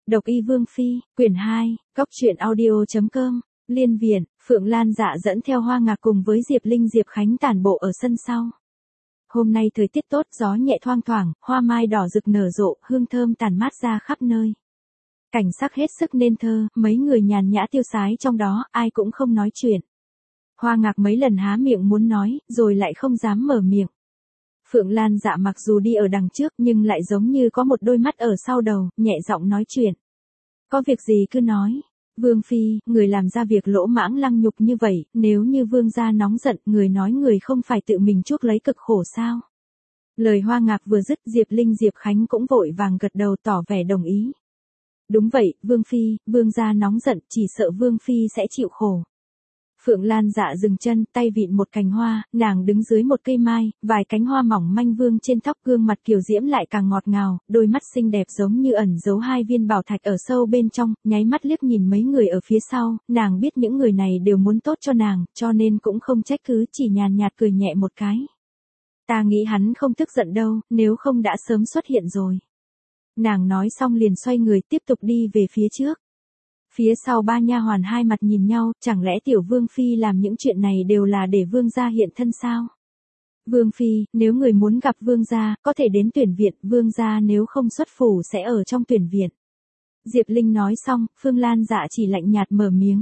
Độc y Vương Phi, quyển 2, cóc truyện audio.com, Liên Viện, Phượng Lan Dạ dẫn theo Hoa Ngạc cùng với Diệp Linh Diệp Khánh tản bộ ở sân sau. Hôm nay thời tiết tốt, gió nhẹ thoang thoảng, hoa mai đỏ rực nở rộ, hương thơm tản mát ra khắp nơi. Cảnh sắc hết sức nên thơ, mấy người nhàn nhã tiêu sái trong đó, ai cũng không nói chuyện. Hoa Ngạc mấy lần há miệng muốn nói, rồi lại không dám mở miệng. Phượng Lan Dạ mặc dù đi ở đằng trước nhưng lại giống như có một đôi mắt ở sau đầu, nhẹ giọng nói chuyện. Có việc gì cứ nói. Vương Phi, người làm ra việc lỗ mãng lăng nhục như vậy, nếu như vương gia nóng giận, người nói người không phải tự mình chuốc lấy cực khổ sao? Lời Hoa Ngạc vừa dứt, Diệp Linh Diệp Khánh cũng vội vàng gật đầu tỏ vẻ đồng ý. Đúng vậy, Vương Phi, vương gia nóng giận, chỉ sợ Vương Phi sẽ chịu khổ. Phượng Lan Dạ dừng chân, tay vịn một cành hoa, nàng đứng dưới một cây mai, vài cánh hoa mỏng manh vương trên tóc, gương mặt kiều diễm lại càng ngọt ngào, đôi mắt xinh đẹp giống như ẩn giấu hai viên bảo thạch ở sâu bên trong, nháy mắt liếc nhìn mấy người ở phía sau, nàng biết những người này đều muốn tốt cho nàng, cho nên cũng không trách cứ, chỉ nhàn nhạt cười nhẹ một cái. Ta nghĩ hắn không tức giận đâu, nếu không đã sớm xuất hiện rồi. Nàng nói xong liền xoay người tiếp tục đi về phía trước. Phía sau ba nha hoàn hai mặt nhìn nhau, chẳng lẽ tiểu Vương Phi làm những chuyện này đều là để vương gia hiện thân sao? Vương Phi, nếu người muốn gặp vương gia, có thể đến tuyển viện, vương gia nếu không xuất phủ sẽ ở trong tuyển viện. Diệp Linh nói xong, Phượng Lan Dạ chỉ lạnh nhạt mở miếng.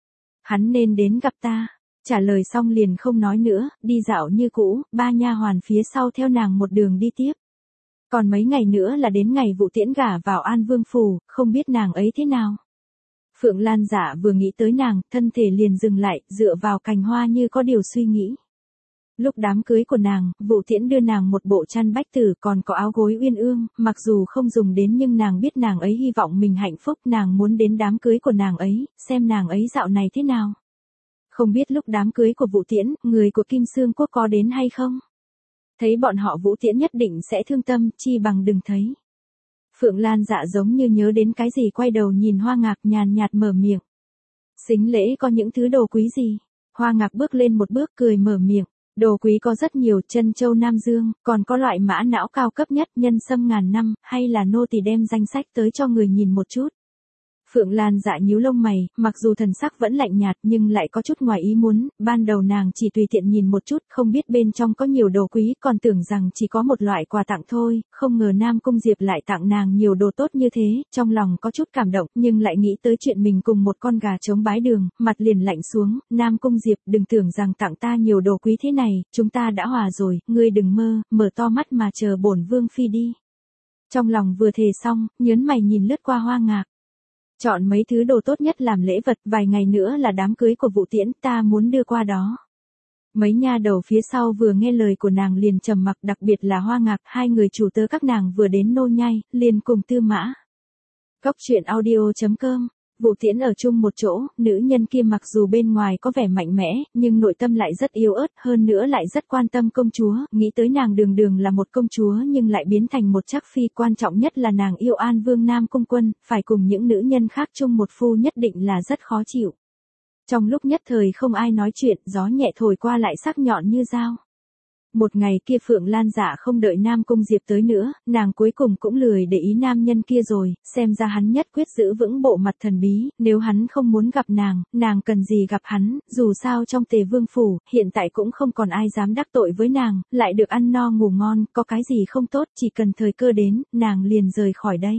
Hắn nên đến gặp ta. Trả lời xong liền không nói nữa, đi dạo như cũ, ba nha hoàn phía sau theo nàng một đường đi tiếp. Còn mấy ngày nữa là đến ngày Vũ Tiễn gả vào An Vương phủ, không biết nàng ấy thế nào. Phượng Lan Dạ vừa nghĩ tới nàng, thân thể liền dừng lại, dựa vào cành hoa như có điều suy nghĩ. Lúc đám cưới của nàng, Vũ Tiễn đưa nàng một bộ chăn bách tử còn có áo gối uyên ương, mặc dù không dùng đến nhưng nàng biết nàng ấy hy vọng mình hạnh phúc, nàng muốn đến đám cưới của nàng ấy, xem nàng ấy dạo này thế nào. Không biết lúc đám cưới của Vũ Tiễn, người của Kim Sương Quốc có đến hay không? Thấy bọn họ Vũ Tiễn nhất định sẽ thương tâm, chi bằng đừng thấy. Phượng Lan Dạ giống như nhớ đến cái gì quay đầu nhìn Hoa Ngạc nhàn nhạt mở miệng. Sính lễ có những thứ đồ quý gì? Hoa Ngạc bước lên một bước cười mở miệng. Đồ quý có rất nhiều, trân châu Nam Dương, còn có loại mã não cao cấp nhất, nhân sâm ngàn năm, hay là nô tỳ đem danh sách tới cho người nhìn một chút. Phượng Lan Dạ nhíu lông mày, mặc dù thần sắc vẫn lạnh nhạt nhưng lại có chút ngoài ý muốn, ban đầu nàng chỉ tùy tiện nhìn một chút, không biết bên trong có nhiều đồ quý, còn tưởng rằng chỉ có một loại quà tặng thôi, không ngờ Nam Cung Diệp lại tặng nàng nhiều đồ tốt như thế, trong lòng có chút cảm động, nhưng lại nghĩ tới chuyện mình cùng một con gà trống bái đường, mặt liền lạnh xuống, Nam Cung Diệp đừng tưởng rằng tặng ta nhiều đồ quý thế này, chúng ta đã hòa rồi, ngươi đừng mơ, mở to mắt mà chờ bổn Vương Phi đi. Trong lòng vừa thề xong, nhớn mày nhìn lướt qua Hoa Ngạc. Chọn mấy thứ đồ tốt nhất làm lễ vật, vài ngày nữa là đám cưới của Vũ Tiễn, ta muốn đưa qua đó. Mấy nha đầu phía sau vừa nghe lời của nàng liền trầm mặc, đặc biệt là Hoa Ngạc, hai người chủ tớ các nàng vừa đến nô nhai, liền cùng Tư Mã. cóc truyện audio.com, Vũ Tiễn ở chung một chỗ, nữ nhân kia mặc dù bên ngoài có vẻ mạnh mẽ, nhưng nội tâm lại rất yếu ớt, hơn nữa lại rất quan tâm công chúa, nghĩ tới nàng đường đường là một công chúa nhưng lại biến thành một trác phi, quan trọng nhất là nàng yêu An Vương Nam Cung Quân, phải cùng những nữ nhân khác chung một phu nhất định là rất khó chịu. Trong lúc nhất thời không ai nói chuyện, gió nhẹ thổi qua lại sắc nhọn như dao. Một ngày kia Phượng Lan Dạ không đợi Nam Cung Diệp tới nữa, nàng cuối cùng cũng lười để ý nam nhân kia rồi, xem ra hắn nhất quyết giữ vững bộ mặt thần bí, nếu hắn không muốn gặp nàng cần gì gặp hắn, dù sao trong Tề Vương phủ, hiện tại cũng không còn ai dám đắc tội với nàng, lại được ăn no ngủ ngon, có cái gì không tốt, chỉ cần thời cơ đến, nàng liền rời khỏi đây.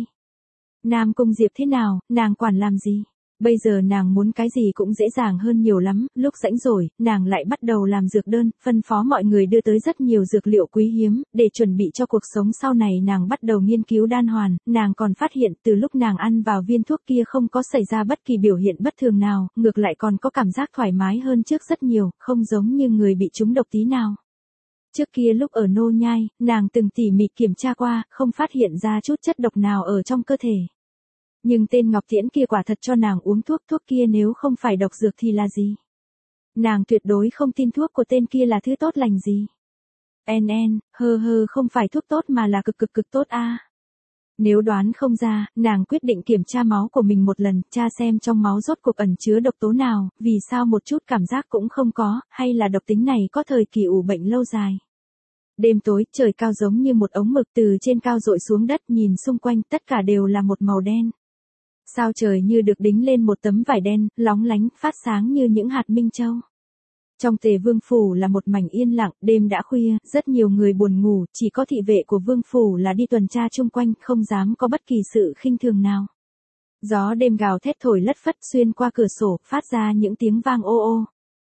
Nam Cung Diệp thế nào, nàng quản làm gì? Bây giờ nàng muốn cái gì cũng dễ dàng hơn nhiều lắm, lúc rảnh rỗi, nàng lại bắt đầu làm dược đơn, phân phó mọi người đưa tới rất nhiều dược liệu quý hiếm, để chuẩn bị cho cuộc sống sau này nàng bắt đầu nghiên cứu đan hoàn, nàng còn phát hiện từ lúc nàng ăn vào viên thuốc kia không có xảy ra bất kỳ biểu hiện bất thường nào, ngược lại còn có cảm giác thoải mái hơn trước rất nhiều, không giống như người bị trúng độc tí nào. Trước kia lúc ở nô nhai, nàng từng tỉ mỉ kiểm tra qua, không phát hiện ra chút chất độc nào ở trong cơ thể. Nhưng tên Ngọc Tiễn kia quả thật cho nàng uống thuốc kia nếu không phải độc dược thì là gì? Nàng tuyệt đối không tin thuốc của tên kia là thứ tốt lành gì. Không phải thuốc tốt mà là cực tốt a. Nếu đoán không ra, nàng quyết định kiểm tra máu của mình một lần, tra xem trong máu rốt cuộc ẩn chứa độc tố nào, vì sao một chút cảm giác cũng không có, hay là độc tính này có thời kỳ ủ bệnh lâu dài. Đêm tối, trời cao giống như một ống mực từ trên cao dội xuống đất, nhìn xung quanh tất cả đều là một màu đen. Sao trời như được đính lên một tấm vải đen, lóng lánh, phát sáng như những hạt minh châu. Trong Tề Vương Phủ là một mảnh yên lặng, đêm đã khuya, rất nhiều người buồn ngủ, chỉ có thị vệ của Vương Phủ là đi tuần tra chung quanh, không dám có bất kỳ sự khinh thường nào. Gió đêm gào thét thổi lất phất xuyên qua cửa sổ, phát ra những tiếng vang ô ô.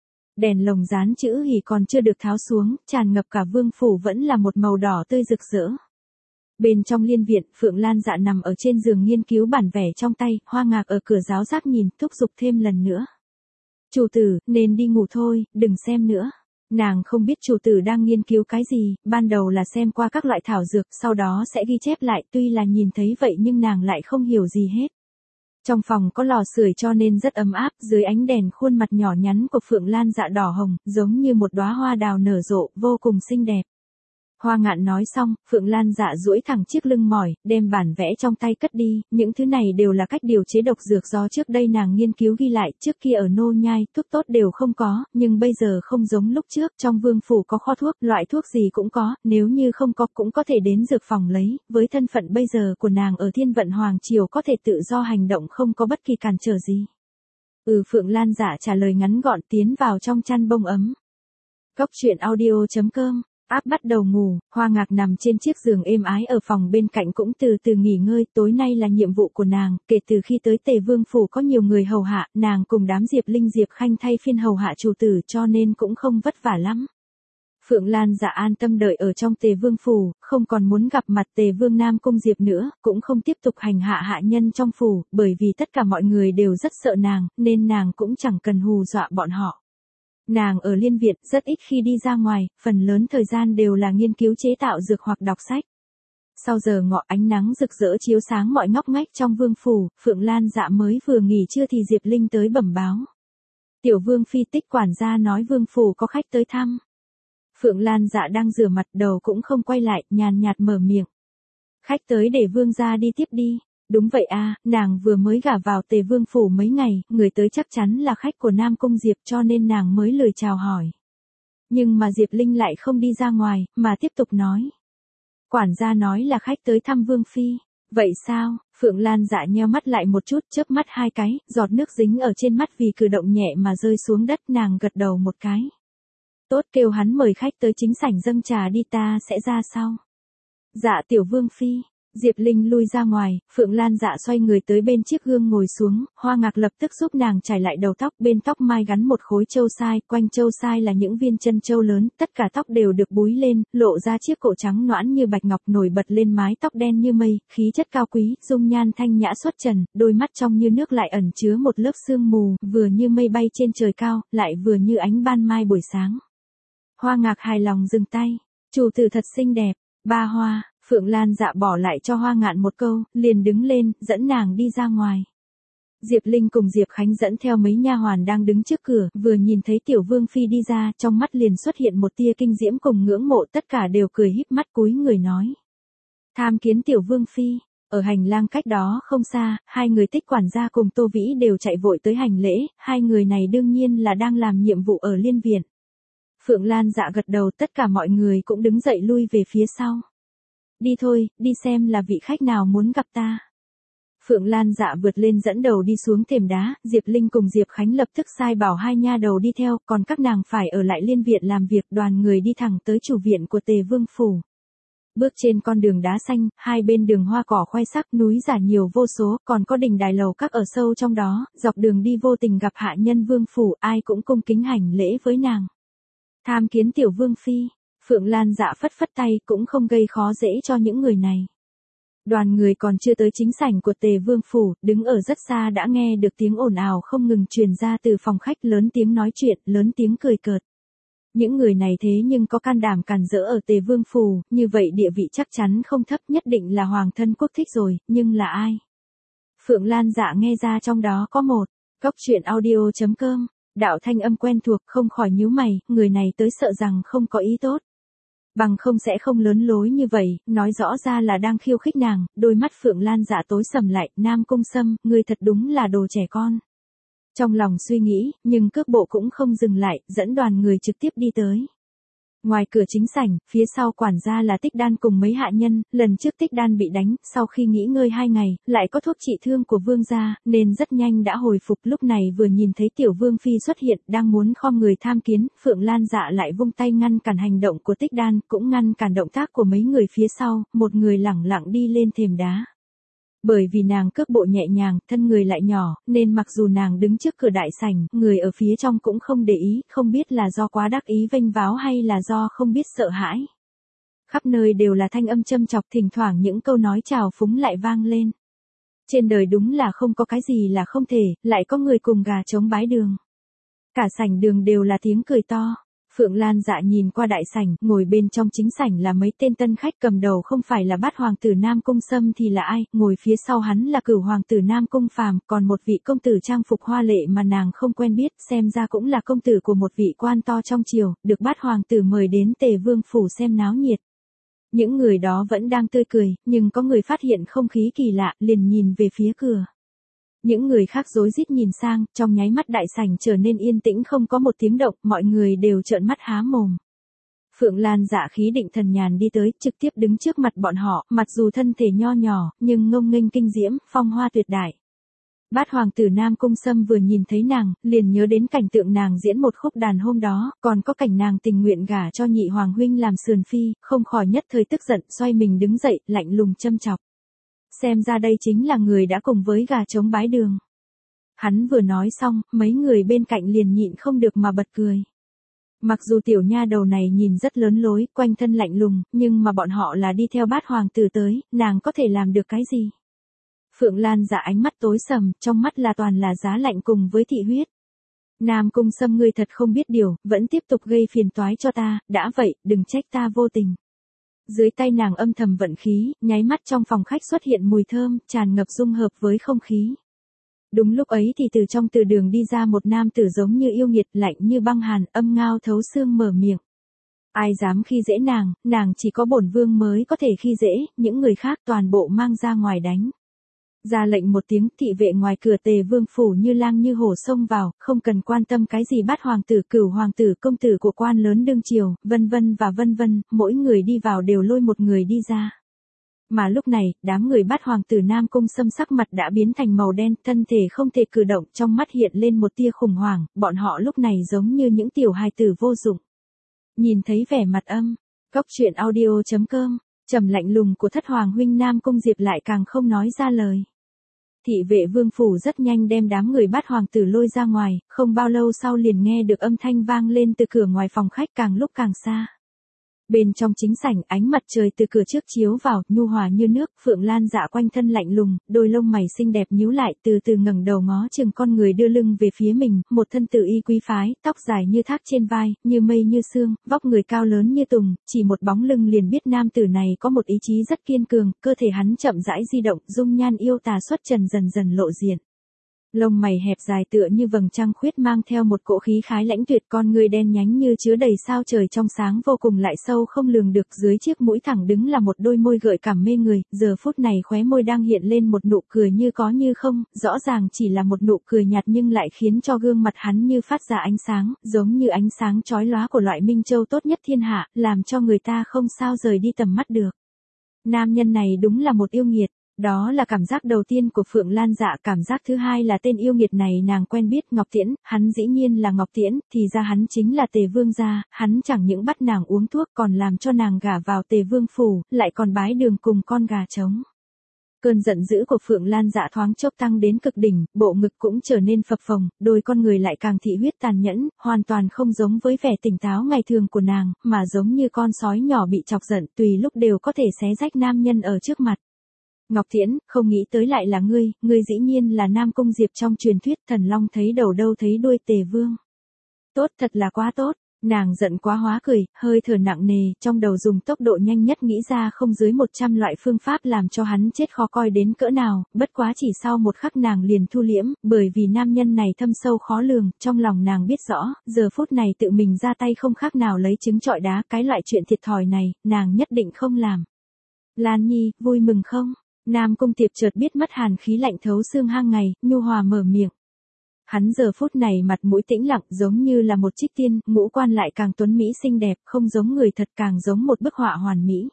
Đèn lồng dán chữ hỉ còn chưa được tháo xuống, tràn ngập cả Vương Phủ vẫn là một màu đỏ tươi rực rỡ. Bên trong liên viện, Phượng Lan Dạ nằm ở trên giường nghiên cứu bản vẽ trong tay, Hoa Ngạc ở cửa giáo giác nhìn, thúc giục thêm lần nữa. Chủ tử, nên đi ngủ thôi, đừng xem nữa. Nàng không biết chủ tử đang nghiên cứu cái gì, ban đầu là xem qua các loại thảo dược, sau đó sẽ ghi chép lại, tuy là nhìn thấy vậy nhưng nàng lại không hiểu gì hết. Trong phòng có lò sưởi cho nên rất ấm áp, dưới ánh đèn khuôn mặt nhỏ nhắn của Phượng Lan Dạ đỏ hồng, giống như một đóa hoa đào nở rộ, vô cùng xinh đẹp. Hoa Ngạn nói xong, Phượng Lan Dạ duỗi thẳng chiếc lưng mỏi, đem bản vẽ trong tay cất đi, những thứ này đều là cách điều chế độc dược do trước đây nàng nghiên cứu ghi lại, trước kia ở Nô Nhai, thuốc tốt đều không có, nhưng bây giờ không giống lúc trước, trong Vương Phủ có kho thuốc, loại thuốc gì cũng có, nếu như không có cũng có thể đến dược phòng lấy, với thân phận bây giờ của nàng ở Thiên Vận Hoàng Triều có thể tự do hành động không có bất kỳ cản trở gì. Phượng Lan Dạ trả lời ngắn gọn tiến vào trong chăn bông ấm. Cốc truyện audio.com Áp bắt đầu ngủ, Hoa Ngạc nằm trên chiếc giường êm ái ở phòng bên cạnh cũng từ từ nghỉ ngơi, tối nay là nhiệm vụ của nàng, kể từ khi tới Tề Vương Phủ có nhiều người hầu hạ, nàng cùng đám Diệp Linh Diệp Khanh thay phiên hầu hạ chủ tử cho nên cũng không vất vả lắm. Phượng Lan Dạ an tâm đợi ở trong Tề Vương Phủ, không còn muốn gặp mặt Tề Vương Nam Cung Diệp nữa, cũng không tiếp tục hành hạ hạ nhân trong phủ, bởi vì tất cả mọi người đều rất sợ nàng, nên nàng cũng chẳng cần hù dọa bọn họ. Nàng ở liên viện rất ít khi đi ra ngoài, phần lớn thời gian đều là nghiên cứu chế tạo dược hoặc đọc sách. Sau giờ ngọ ánh nắng rực rỡ chiếu sáng mọi ngóc ngách trong Vương Phủ, Phượng Lan Dạ mới vừa nghỉ trưa thì Diệp Linh tới bẩm báo. Tiểu Vương phi Tích quản gia nói Vương Phủ có khách tới thăm. Phượng Lan Dạ đang rửa mặt đầu cũng không quay lại, nhàn nhạt mở miệng. Khách tới để Vương gia đi tiếp đi. Đúng vậy à, nàng vừa mới gả vào Tề Vương Phủ mấy ngày, người tới chắc chắn là khách của Nam Cung Diệp cho nên nàng mới lười chào hỏi. Nhưng mà Diệp Linh lại không đi ra ngoài, mà tiếp tục nói. Quản gia nói là khách tới thăm Vương Phi. Vậy sao? Phượng Lan Dạ nheo mắt lại một chút, chớp mắt hai cái, giọt nước dính ở trên mắt vì cử động nhẹ mà rơi xuống đất, nàng gật đầu một cái. Tốt, kêu hắn mời khách tới chính sảnh dâng trà đi, ta sẽ ra sau. Dạ tiểu Vương Phi. Diệp Linh lui ra ngoài, Phượng Lan Dạ xoay người tới bên chiếc gương ngồi xuống, Hoa Ngạc lập tức giúp nàng trải lại đầu tóc, bên tóc mai gắn một khối châu sai, quanh châu sai là những viên chân châu lớn, tất cả tóc đều được búi lên, lộ ra chiếc cổ trắng nõn như bạch ngọc nổi bật lên mái tóc đen như mây, khí chất cao quý, dung nhan thanh nhã xuất trần, đôi mắt trong như nước lại ẩn chứa một lớp sương mù, vừa như mây bay trên trời cao, lại vừa như ánh ban mai buổi sáng. Hoa Ngạc hài lòng dừng tay, chủ tử thật xinh đẹp, ba Hoa. Phượng Lan Dạ bỏ lại cho Hoa Ngạn một câu, liền đứng lên, dẫn nàng đi ra ngoài. Diệp Linh cùng Diệp Khánh dẫn theo mấy nha hoàn đang đứng trước cửa, vừa nhìn thấy Tiểu Vương Phi đi ra, trong mắt liền xuất hiện một tia kinh diễm cùng ngưỡng mộ, tất cả đều cười híp mắt cúi người nói. Tham kiến Tiểu Vương Phi. Ở hành lang cách đó không xa, hai người Tích quản gia cùng Tô Vĩ đều chạy vội tới hành lễ, hai người này đương nhiên là đang làm nhiệm vụ ở liên viện. Phượng Lan Dạ gật đầu, tất cả mọi người cũng đứng dậy lui về phía sau. Đi thôi, đi xem là vị khách nào muốn gặp ta. Phượng Lan Dạ vượt lên dẫn đầu đi xuống thềm đá, Diệp Linh cùng Diệp Khánh lập tức sai bảo hai nha đầu đi theo, còn các nàng phải ở lại liên viện làm việc, đoàn người đi thẳng tới chủ viện của Tề Vương Phủ. Bước trên con đường đá xanh, hai bên đường hoa cỏ khoe sắc, núi giả nhiều vô số, còn có đình đài lầu các ở sâu trong đó, dọc đường đi vô tình gặp hạ nhân Vương Phủ, ai cũng cung kính hành lễ với nàng. Tham kiến Tiểu Vương Phi. Phượng Lan Dạ phất phất tay cũng không gây khó dễ cho những người này. Đoàn người còn chưa tới chính sảnh của Tề Vương Phủ, đứng ở rất xa đã nghe được tiếng ồn ào không ngừng truyền ra từ phòng khách, lớn tiếng nói chuyện, lớn tiếng cười cợt. Những người này thế nhưng có can đảm càn rỡ ở Tề Vương Phủ, như vậy địa vị chắc chắn không thấp, nhất định là hoàng thân quốc thích rồi, nhưng là ai? Phượng Lan Dạ nghe ra trong đó có một, cốc truyện audio.com, đạo thanh âm quen thuộc không khỏi nhíu mày, người này tới sợ rằng không có ý tốt. Bằng không sẽ không lớn lối như vậy, nói rõ ra là đang khiêu khích nàng, đôi mắt Phượng Lan Dạ tối sầm lại, Nam Cung Sâm, ngươi thật đúng là đồ trẻ con. Trong lòng suy nghĩ, nhưng cước bộ cũng không dừng lại, dẫn đoàn người trực tiếp đi tới. Ngoài cửa chính sảnh, phía sau quản gia là Tích Đan cùng mấy hạ nhân, lần trước Tích Đan bị đánh, sau khi nghỉ ngơi 2 ngày, lại có thuốc trị thương của vương gia, nên rất nhanh đã hồi phục. Lúc này vừa nhìn thấy tiểu vương phi xuất hiện, đang muốn khom người tham kiến, Phượng Lan Dạ lại vung tay ngăn cản hành động của Tích Đan, cũng ngăn cản động tác của mấy người phía sau, một người lẳng lặng đi lên thềm đá. Bởi vì nàng cước bộ nhẹ nhàng, thân người lại nhỏ, nên mặc dù nàng đứng trước cửa đại sảnh, người ở phía trong cũng không để ý, không biết là do quá đắc ý vênh váo hay là do không biết sợ hãi. Khắp nơi đều là thanh âm châm chọc, thỉnh thoảng những câu nói trào phúng lại vang lên. Trên đời đúng là không có cái gì là không thể, lại có người cùng gà trống bái đường. Cả sảnh đường đều là tiếng cười to. Phượng Lan Dạ nhìn qua đại sảnh, ngồi bên trong chính sảnh là mấy tên tân khách, cầm đầu không phải là Bát hoàng tử Nam Cung Sâm thì là ai, ngồi phía sau hắn là Cửu hoàng tử Nam Cung Phàm, còn một vị công tử trang phục hoa lệ mà nàng không quen biết, xem ra cũng là công tử của một vị quan to trong triều, được Bát hoàng tử mời đến Tề Vương phủ xem náo nhiệt. Những người đó vẫn đang tươi cười, nhưng có người phát hiện không khí kỳ lạ, liền nhìn về phía cửa. Những người khác rối rít nhìn sang, trong nháy mắt đại sảnh trở nên yên tĩnh, không có một tiếng động, mọi người đều trợn mắt há mồm. Phượng Lan Dạ khí định thần nhàn đi tới, trực tiếp đứng trước mặt bọn họ, mặc dù thân thể nho nhỏ, nhưng ngông nghênh kinh diễm, phong hoa tuyệt đại. Bát hoàng tử Nam Cung Sâm vừa nhìn thấy nàng, liền nhớ đến cảnh tượng nàng diễn một khúc đàn hôm đó, còn có cảnh nàng tình nguyện gả cho nhị hoàng huynh làm sườn phi, không khỏi nhất thời tức giận, xoay mình đứng dậy, lạnh lùng châm chọc. Xem ra đây chính là người đã cùng với gà trống bái đường. Hắn vừa nói xong, mấy người bên cạnh liền nhịn không được mà bật cười. Mặc dù tiểu nha đầu này nhìn rất lớn lối, quanh thân lạnh lùng, nhưng mà bọn họ là đi theo Bát hoàng tử tới, nàng có thể làm được cái gì? Phượng Lan Dạ ánh mắt tối sầm, trong mắt là toàn là giá lạnh cùng với thị huyết. Nam Cung Sâm, ngươi thật không biết điều, vẫn tiếp tục gây phiền toái cho ta, đã vậy, đừng trách ta vô tình. Dưới tay nàng âm thầm vận khí, nháy mắt trong phòng khách xuất hiện mùi thơm, tràn ngập dung hợp với không khí. Đúng lúc ấy thì từ trong từ đường đi ra một nam tử giống như yêu nghiệt, lạnh như băng hàn, âm ngao thấu xương mở miệng. Ai dám khi dễ nàng chỉ có bổn vương mới có thể khi dễ, những người khác toàn bộ mang ra ngoài đánh. Ra lệnh một tiếng, thị vệ ngoài cửa Tề Vương phủ như lang như hổ xông vào, không cần quan tâm cái gì Bát hoàng tử, Cửu hoàng tử, công tử của quan lớn đương triều, vân vân và vân vân, mỗi người đi vào đều lôi một người đi ra. Mà lúc này, đám người Bát hoàng tử Nam Cung Sâm sắc mặt đã biến thành màu đen, thân thể không thể cử động, trong mắt hiện lên một tia khủng hoảng, bọn họ lúc này giống như những tiểu hài tử vô dụng. Nhìn thấy vẻ mặt Cốc truyện audio.com, trầm lạnh lùng của thất hoàng huynh Nam Cung Diệp lại càng không nói ra lời. Thị vệ vương phủ rất nhanh đem đám người Bát hoàng tử lôi ra ngoài, không bao lâu sau liền nghe được âm thanh vang lên từ cửa ngoài phòng khách càng lúc càng xa. Bên trong chính sảnh, ánh mặt trời từ cửa trước chiếu vào, nhu hòa như nước, Phượng Lan Dạ quanh thân lạnh lùng, đôi lông mày xinh đẹp nhíu lại, từ từ ngẩng đầu ngó chừng con người đưa lưng về phía mình, một thân tự y quý phái, tóc dài như thác trên vai, như mây như sương, vóc người cao lớn như tùng, chỉ một bóng lưng liền biết nam tử này có một ý chí rất kiên cường, cơ thể hắn chậm rãi di động, dung nhan yêu tà xuất trần dần dần lộ diện. Lông mày hẹp dài tựa như vầng trăng khuyết mang theo một cỗ khí khái lãnh tuyệt, con người đen nhánh như chứa đầy sao trời trong sáng vô cùng lại sâu không lường được, dưới chiếc mũi thẳng đứng là một đôi môi gợi cảm mê người, giờ phút này khóe môi đang hiện lên một nụ cười như có như không, rõ ràng chỉ là một nụ cười nhạt nhưng lại khiến cho gương mặt hắn như phát ra ánh sáng, giống như ánh sáng chói lóa của loại minh châu tốt nhất thiên hạ, làm cho người ta không sao rời đi tầm mắt được. Nam nhân này đúng là một yêu nghiệt. Đó là cảm giác đầu tiên của Phượng Lan Dạ, cảm giác thứ hai là tên yêu nghiệt này nàng quen biết, Ngọc Tiễn, hắn dĩ nhiên là Ngọc Tiễn, thì ra hắn chính là Tề Vương gia, hắn chẳng những bắt nàng uống thuốc còn làm cho nàng gả vào Tề Vương phủ, lại còn bái đường cùng con gà trống. Cơn giận dữ của Phượng Lan Dạ thoáng chốc tăng đến cực đỉnh, bộ ngực cũng trở nên phập phồng, đôi con người lại càng thị huyết tàn nhẫn, hoàn toàn không giống với vẻ tỉnh táo ngày thường của nàng, mà giống như con sói nhỏ bị chọc giận, tùy lúc đều có thể xé rách nam nhân ở trước mặt. Ngọc Tiễn, không nghĩ tới lại là ngươi dĩ nhiên là Nam Cung Diệp trong truyền thuyết, thần long thấy đầu đâu thấy đuôi Tề Vương. Tốt, thật là quá tốt, nàng giận quá hóa cười, hơi thở nặng nề, trong đầu dùng tốc độ nhanh nhất nghĩ ra không dưới 100 loại phương pháp làm cho hắn chết khó coi đến cỡ nào, bất quá chỉ sau một khắc nàng liền thu liễm, bởi vì nam nhân này thâm sâu khó lường, trong lòng nàng biết rõ, giờ phút này tự mình ra tay không khác nào lấy trứng trọi đá, cái loại chuyện thiệt thòi này, nàng nhất định không làm. Lan Nhi, vui mừng không? Nam Cung Tiệp chợt biết mất hàn khí lạnh thấu xương hang ngày, nhu hòa mở miệng. Hắn giờ phút này mặt mũi tĩnh lặng giống như là một trích tiên, ngũ quan lại càng tuấn mỹ xinh đẹp, không giống người thật càng giống một bức họa hoàn mỹ.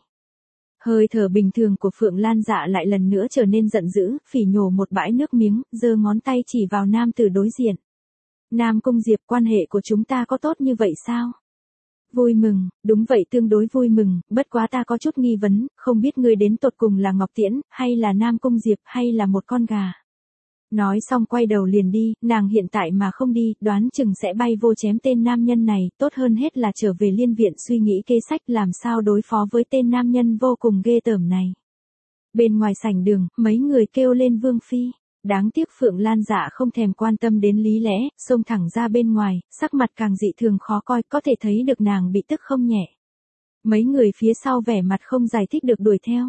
Hơi thở bình thường của Phượng Lan Dạ lại lần nữa trở nên giận dữ, phỉ nhổ một bãi nước miếng, giơ ngón tay chỉ vào nam tử đối diện. Nam Cung Diệp, quan hệ của chúng ta có tốt như vậy sao? Vui mừng, đúng vậy, tương đối vui mừng, bất quá ta có chút nghi vấn, không biết ngươi đến tột cùng là Ngọc Tiễn, hay là Nam Cung Diệp, hay là một con gà. Nói xong quay đầu liền đi, nàng hiện tại mà không đi, đoán chừng sẽ bay vô chém tên nam nhân này, tốt hơn hết là trở về liên viện suy nghĩ kế sách làm sao đối phó với tên nam nhân vô cùng ghê tởm này. Bên ngoài sảnh đường, mấy người kêu lên Vương Phi. Đáng tiếc Phượng Lan Dạ không thèm quan tâm đến lý lẽ, xông thẳng ra bên ngoài, sắc mặt càng dị thường khó coi, có thể thấy được nàng bị tức không nhẹ. Mấy người phía sau vẻ mặt không giải thích được đuổi theo.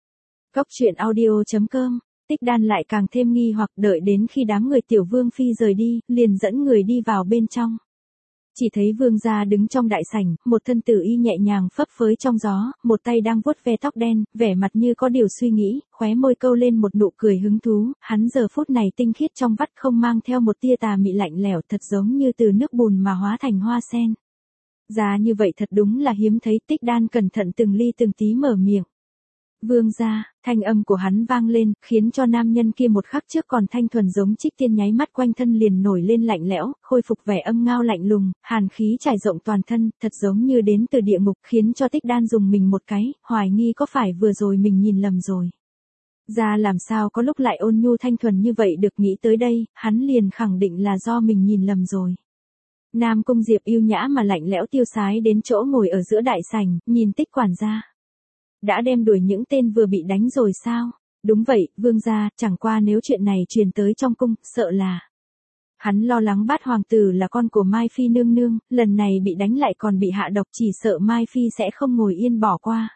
Cốc truyện audio.com, Tích Đan lại càng thêm nghi hoặc, đợi đến khi đám người Tiểu Vương Phi rời đi, liền dẫn người đi vào bên trong. Chỉ thấy vương gia đứng trong đại sảnh, một thân tử y nhẹ nhàng phấp phới trong gió, một tay đang vuốt ve tóc đen, vẻ mặt như có điều suy nghĩ, khóe môi câu lên một nụ cười hứng thú, hắn giờ phút này tinh khiết trong vắt không mang theo một tia tà mị lạnh lẽo, thật giống như từ nước bùn mà hóa thành hoa sen. Ra như vậy thật đúng là hiếm thấy. Tích Đan cẩn thận từng ly từng tí mở miệng. Vương gia, thanh âm của hắn vang lên, khiến cho nam nhân kia một khắc trước còn thanh thuần giống trích tiên nháy mắt quanh thân liền nổi lên lạnh lẽo, khôi phục vẻ âm ngao lạnh lùng, hàn khí trải rộng toàn thân, thật giống như đến từ địa ngục, khiến cho Tích Đan dùng mình một cái, hoài nghi có phải vừa rồi mình nhìn lầm rồi. Ra làm sao có lúc lại ôn nhu thanh thuần như vậy được, nghĩ tới đây, hắn liền khẳng định là do mình nhìn lầm rồi. Nam Cung Diệp yêu nhã mà lạnh lẽo tiêu sái đến chỗ ngồi ở giữa đại sảnh, nhìn Tích quản gia. Đã đem đuổi những tên vừa bị đánh rồi sao? Đúng vậy, vương gia, chẳng qua nếu chuyện này truyền tới trong cung, sợ là. Hắn lo lắng Bát hoàng tử là con của Mai Phi nương nương, lần này bị đánh lại còn bị hạ độc, chỉ sợ Mai Phi sẽ không ngồi yên bỏ qua.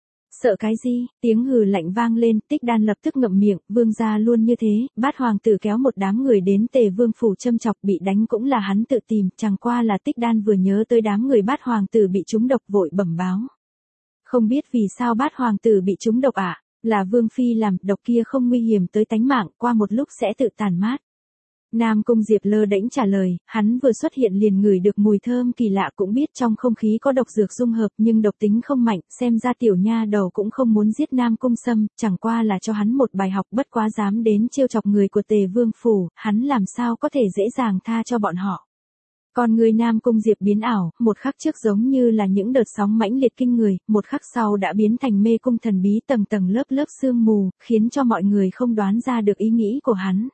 Sợ cái gì? Tiếng hừ lạnh vang lên, Tích Đan lập tức ngậm miệng, vương gia luôn như thế, Bát hoàng tử kéo một đám người đến Tề Vương phủ châm chọc, bị đánh cũng là hắn tự tìm, chẳng qua là Tích Đan vừa nhớ tới đám người Bát hoàng tử bị trúng độc vội bẩm báo. Không biết vì sao Bát hoàng tử bị trúng độc ạ? Là Vương Phi làm, độc kia không nguy hiểm tới tánh mạng, qua một lúc sẽ tự tàn mát. Nam Cung Diệp lơ đễnh trả lời, hắn vừa xuất hiện liền ngửi được mùi thơm kỳ lạ, cũng biết trong không khí có độc dược dung hợp nhưng độc tính không mạnh, xem ra tiểu nha đầu cũng không muốn giết Nam Cung Sâm, chẳng qua là cho hắn một bài học, bất quá dám đến trêu chọc người của Tề Vương phủ, hắn làm sao có thể dễ dàng tha cho bọn họ. Còn người Nam Cung Diệp biến ảo, một khắc trước giống như là những đợt sóng mãnh liệt kinh người, một khắc sau đã biến thành mê cung thần bí tầng tầng lớp lớp sương mù, khiến cho mọi người không đoán ra được ý nghĩ của hắn.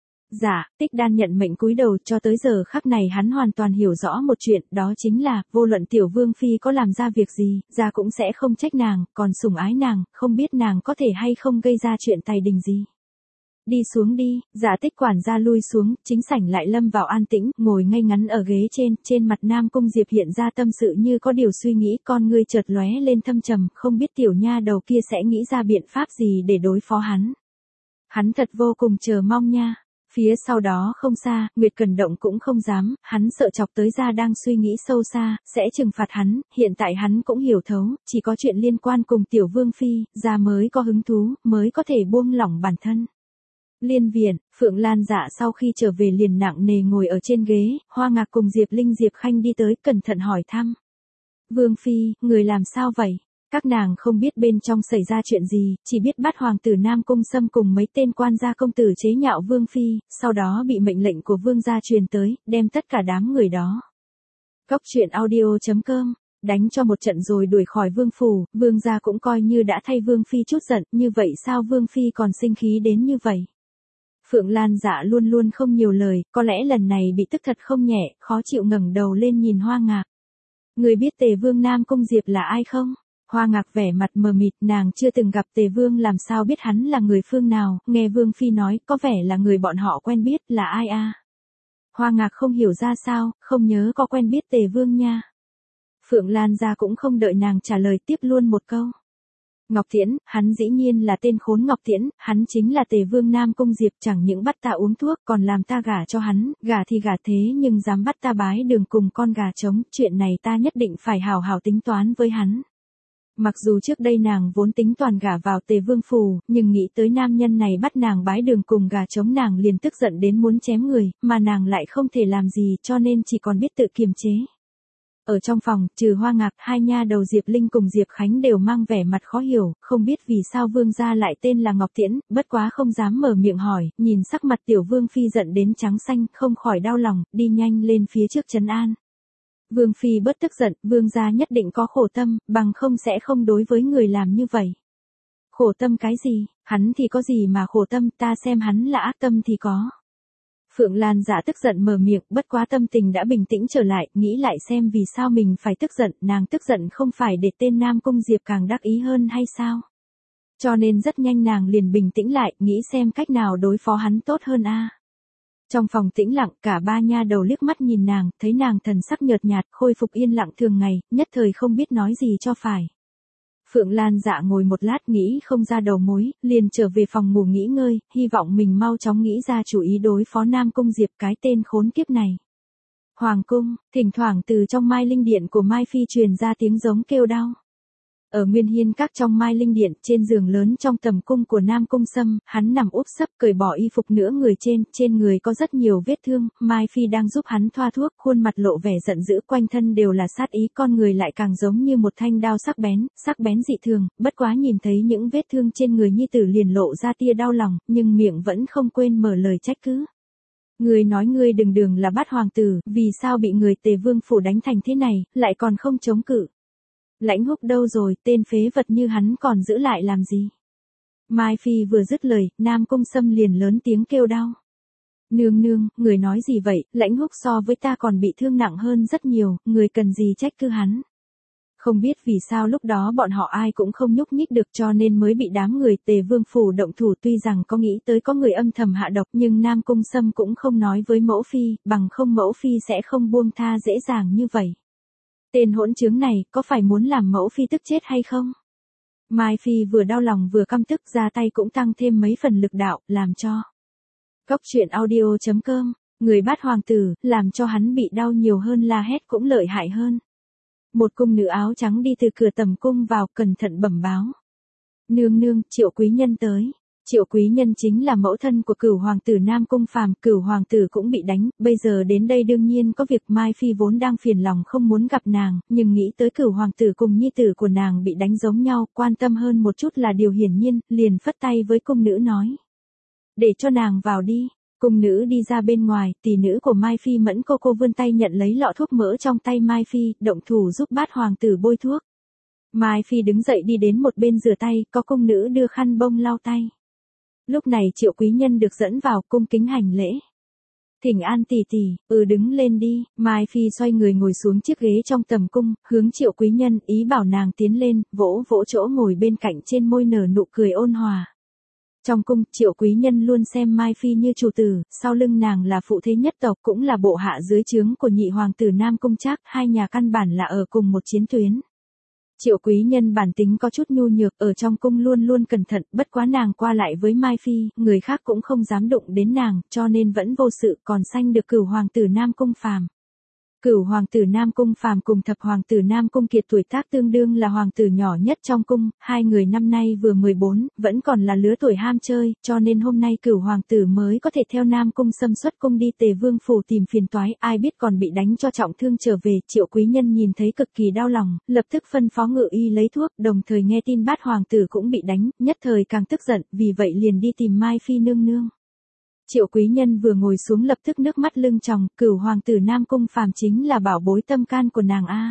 Dạ, Tích Đan nhận mệnh cúi đầu, cho tới giờ khắc này hắn hoàn toàn hiểu rõ một chuyện, đó chính là, vô luận tiểu Vương Phi có làm ra việc gì, gia cũng sẽ không trách nàng, còn sủng ái nàng, không biết nàng có thể hay không gây ra chuyện tài đình gì. Đi xuống đi, Dạ Tích quản gia lui xuống, chính sảnh lại lâm vào an tĩnh, ngồi ngay ngắn ở ghế trên mặt Nam Cung Diệp hiện ra tâm sự như có điều suy nghĩ, con ngươi chợt lóe lên thâm trầm, không biết tiểu nha đầu kia sẽ nghĩ ra biện pháp gì để đối phó hắn. Hắn thật vô cùng chờ mong nha. Phía sau đó không xa, Nguyệt Cẩn Động cũng không dám, hắn sợ chọc tới Gia đang suy nghĩ sâu xa, sẽ trừng phạt hắn, hiện tại hắn cũng hiểu thấu, chỉ có chuyện liên quan cùng tiểu Vương Phi, Gia mới có hứng thú, mới có thể buông lỏng bản thân. Liên viện, Phượng Lan Dạ sau khi trở về liền nặng nề ngồi ở trên ghế, Hoa Ngạc cùng Diệp Linh Diệp Khanh đi tới, cẩn thận hỏi thăm. Vương Phi, người làm sao vậy? Các nàng không biết bên trong xảy ra chuyện gì, chỉ biết Bát hoàng tử Nam Cung Sâm cùng mấy tên quan gia công tử chế nhạo Vương Phi, sau đó bị mệnh lệnh của Vương gia truyền tới, đem tất cả đám người đó. Cốc truyện audio.com, đánh cho một trận rồi đuổi khỏi Vương phủ, Vương gia cũng coi như đã thay Vương Phi chút giận, như vậy sao Vương Phi còn sinh khí đến như vậy? Phượng Lan Dạ luôn luôn không nhiều lời, có lẽ lần này bị tức thật không nhẹ, khó chịu ngẩng đầu lên nhìn Hoa Ngạc. Người biết Tề Vương Nam Cung Diệp là ai không? Hoa Ngạc vẻ mặt mờ mịt, nàng chưa từng gặp Tề Vương làm sao biết hắn là người phương nào, nghe Vương Phi nói, có vẻ là người bọn họ quen biết, là ai a? Hoa Ngạc không hiểu ra sao, không nhớ có quen biết Tề Vương nha. Phượng Lan Gia cũng không đợi nàng trả lời tiếp luôn một câu. Ngọc Tiễn, hắn dĩ nhiên là tên khốn Ngọc Tiễn, hắn chính là Tề Vương Nam Cung Diệp, chẳng những bắt ta uống thuốc còn làm ta gả cho hắn, gả thì gả thế nhưng dám bắt ta bái đường cùng con gà trống, chuyện này ta nhất định phải hào hào tính toán với hắn. Mặc dù trước đây nàng vốn tính toàn gả vào Tề Vương phủ, nhưng nghĩ tới nam nhân này bắt nàng bái đường cùng gà trống nàng liền tức giận đến muốn chém người, mà nàng lại không thể làm gì cho nên chỉ còn biết tự kiềm chế. Ở trong phòng, trừ Hoa Ngạc, hai nha đầu Diệp Linh cùng Diệp Khánh đều mang vẻ mặt khó hiểu, không biết vì sao vương gia lại tên là Ngọc Tiễn, bất quá không dám mở miệng hỏi, nhìn sắc mặt tiểu vương phi giận đến trắng xanh, không khỏi đau lòng, đi nhanh lên phía trước trấn an. Vương phi bớt tức giận, vương gia nhất định có khổ tâm, bằng không sẽ không đối với người làm như vậy. Khổ tâm cái gì, hắn thì có gì mà khổ tâm, ta xem hắn là ác tâm thì có. Phượng Lan Dạ tức giận mở miệng, bất quá tâm tình đã bình tĩnh trở lại, nghĩ lại xem vì sao mình phải tức giận, nàng tức giận không phải để tên Nam Cung Diệp càng đắc ý hơn hay sao? Cho nên rất nhanh nàng liền bình tĩnh lại, nghĩ xem cách nào đối phó hắn tốt hơn a. Trong phòng tĩnh lặng, cả ba nha đầu liếc mắt nhìn nàng, thấy nàng thần sắc nhợt nhạt, khôi phục yên lặng thường ngày, nhất thời không biết nói gì cho phải. Phượng Lan Dạ ngồi một lát nghĩ không ra đầu mối, liền trở về phòng ngủ nghỉ ngơi, hy vọng mình mau chóng nghĩ ra chủ ý đối phó Nam Cung Diệp cái tên khốn kiếp này. Hoàng cung, thỉnh thoảng từ trong Mai Linh Điện của Mai Phi truyền ra tiếng giống kêu đau. Ở Nguyên Hiên Các trong Mai Linh Điện, trên giường lớn trong tầm cung của Nam Cung Sâm, hắn nằm úp sấp cởi bỏ y phục nửa người trên người có rất nhiều vết thương, Mai Phi đang giúp hắn thoa thuốc, khuôn mặt lộ vẻ giận dữ, quanh thân đều là sát ý, con người lại càng giống như một thanh đao sắc bén dị thường, bất quá nhìn thấy những vết thương trên người nhi tử liền lộ ra tia đau lòng, nhưng miệng vẫn không quên mở lời trách cứ. Ngươi nói ngươi đường là bát hoàng tử, vì sao bị người Tề Vương phủ đánh thành thế này, lại còn không chống cự? Lãnh Húc đâu rồi, tên phế vật như hắn còn giữ lại làm gì? Mai Phi vừa dứt lời, Nam Cung Sâm liền lớn tiếng kêu đau. Nương, người nói gì vậy, Lãnh Húc so với ta còn bị thương nặng hơn rất nhiều, người cần gì trách cứ hắn? Không biết vì sao lúc đó bọn họ ai cũng không nhúc nhích được cho nên mới bị đám người Tề Vương phủ động thủ, tuy rằng có nghĩ tới có người âm thầm hạ độc nhưng Nam Cung Sâm cũng không nói với mẫu phi, bằng không mẫu phi sẽ không buông tha dễ dàng như vậy. Tên hỗn trướng này có phải muốn làm mẫu phi tức chết hay không? Mai Phi vừa đau lòng vừa căm tức, ra tay cũng tăng thêm mấy phần lực đạo, làm cho. Cốc truyện audio.com, người bắt hoàng tử, làm cho hắn bị đau nhiều hơn la hét cũng lợi hại hơn. Một cung nữ áo trắng đi từ cửa tầm cung vào, cẩn thận bẩm báo. Nương, Triệu quý nhân tới. Triệu quý nhân chính là mẫu thân của Cửu hoàng tử Nam Cung Phàm, Cửu hoàng tử cũng bị đánh, bây giờ đến đây đương nhiên có việc. Mai Phi vốn đang phiền lòng không muốn gặp nàng, nhưng nghĩ tới Cửu hoàng tử cùng nhi tử của nàng bị đánh giống nhau, quan tâm hơn một chút là điều hiển nhiên, liền phất tay với cung nữ nói. Để cho nàng vào đi. Cung nữ đi ra bên ngoài, tỷ nữ của Mai Phi Mẫn cô vươn tay nhận lấy lọ thuốc mỡ trong tay Mai Phi, động thủ giúp bát hoàng tử bôi thuốc. Mai Phi đứng dậy đi đến một bên rửa tay, có cung nữ đưa khăn bông lau tay. Lúc này Triệu quý nhân được dẫn vào, cung kính hành lễ. Thỉnh an tỷ, đứng lên đi. Mai Phi xoay người ngồi xuống chiếc ghế trong tầm cung, hướng Triệu quý nhân, ý bảo nàng tiến lên, vỗ chỗ ngồi bên cạnh, trên môi nở nụ cười ôn hòa. Trong cung, Triệu quý nhân luôn xem Mai Phi như chủ tử, sau lưng nàng là phụ thế nhất tộc, cũng là bộ hạ dưới trướng của nhị hoàng tử Nam Cung Trác, hai nhà căn bản là ở cùng một chiến tuyến. Triệu quý nhân bản tính có chút nhu nhược, ở trong cung luôn cẩn thận, bất quá nàng qua lại với Mai Phi, người khác cũng không dám đụng đến nàng, cho nên vẫn vô sự, còn sanh được Cửu hoàng tử Nam Cung Phàm. Cửu hoàng tử Nam Cung Phàm cùng thập hoàng tử Nam Cung Kiệt tuổi tác tương đương là hoàng tử nhỏ nhất trong cung, hai người năm nay vừa 14, vẫn còn là lứa tuổi ham chơi, cho nên hôm nay Cửu hoàng tử mới có thể theo Nam Cung Sâm xuất cung đi Tề Vương phủ tìm phiền toái, ai biết còn bị đánh cho trọng thương trở về. Triệu quý nhân nhìn thấy cực kỳ đau lòng, lập tức phân phó ngự y lấy thuốc, đồng thời nghe tin bát hoàng tử cũng bị đánh, nhất thời càng tức giận, vì vậy liền đi tìm Mai Phi nương. Triệu quý nhân vừa ngồi xuống lập tức nước mắt lưng tròng, Cửu hoàng tử Nam Cung Phàm chính là bảo bối tâm can của nàng a.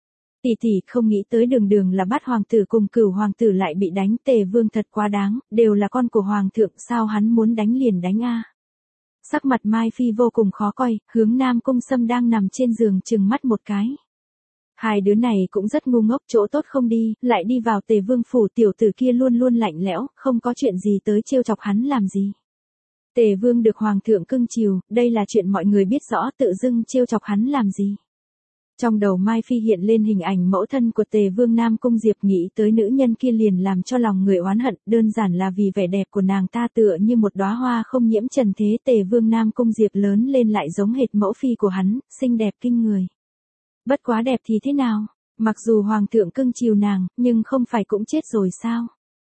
Tỷ không nghĩ tới đường là bát hoàng tử cùng Cửu hoàng tử lại bị đánh, Tề Vương thật quá đáng, đều là con của hoàng thượng, sao hắn muốn đánh liền đánh a. Sắc mặt Mai Phi vô cùng khó coi, hướng Nam Cung Sâm đang nằm trên giường trừng mắt một cái. Hai đứa này cũng rất ngu ngốc, chỗ tốt không đi, lại đi vào Tề Vương phủ, tiểu tử kia luôn lạnh lẽo, không có chuyện gì tới trêu chọc hắn làm gì. Tề Vương được hoàng thượng cưng chiều, đây là chuyện mọi người biết rõ, tự dưng trêu chọc hắn làm gì. Trong đầu Mai Phi hiện lên hình ảnh mẫu thân của Tề Vương Nam Cung Diệp, nghĩ tới nữ nhân kia liền làm cho lòng người oán hận, đơn giản là vì vẻ đẹp của nàng ta tựa như một đóa hoa không nhiễm trần thế. Tề Vương Nam Cung Diệp lớn lên lại giống hệt mẫu phi của hắn, xinh đẹp kinh người. Bất quá đẹp thì thế nào? Mặc dù hoàng thượng cưng chiều nàng, nhưng không phải cũng chết rồi sao?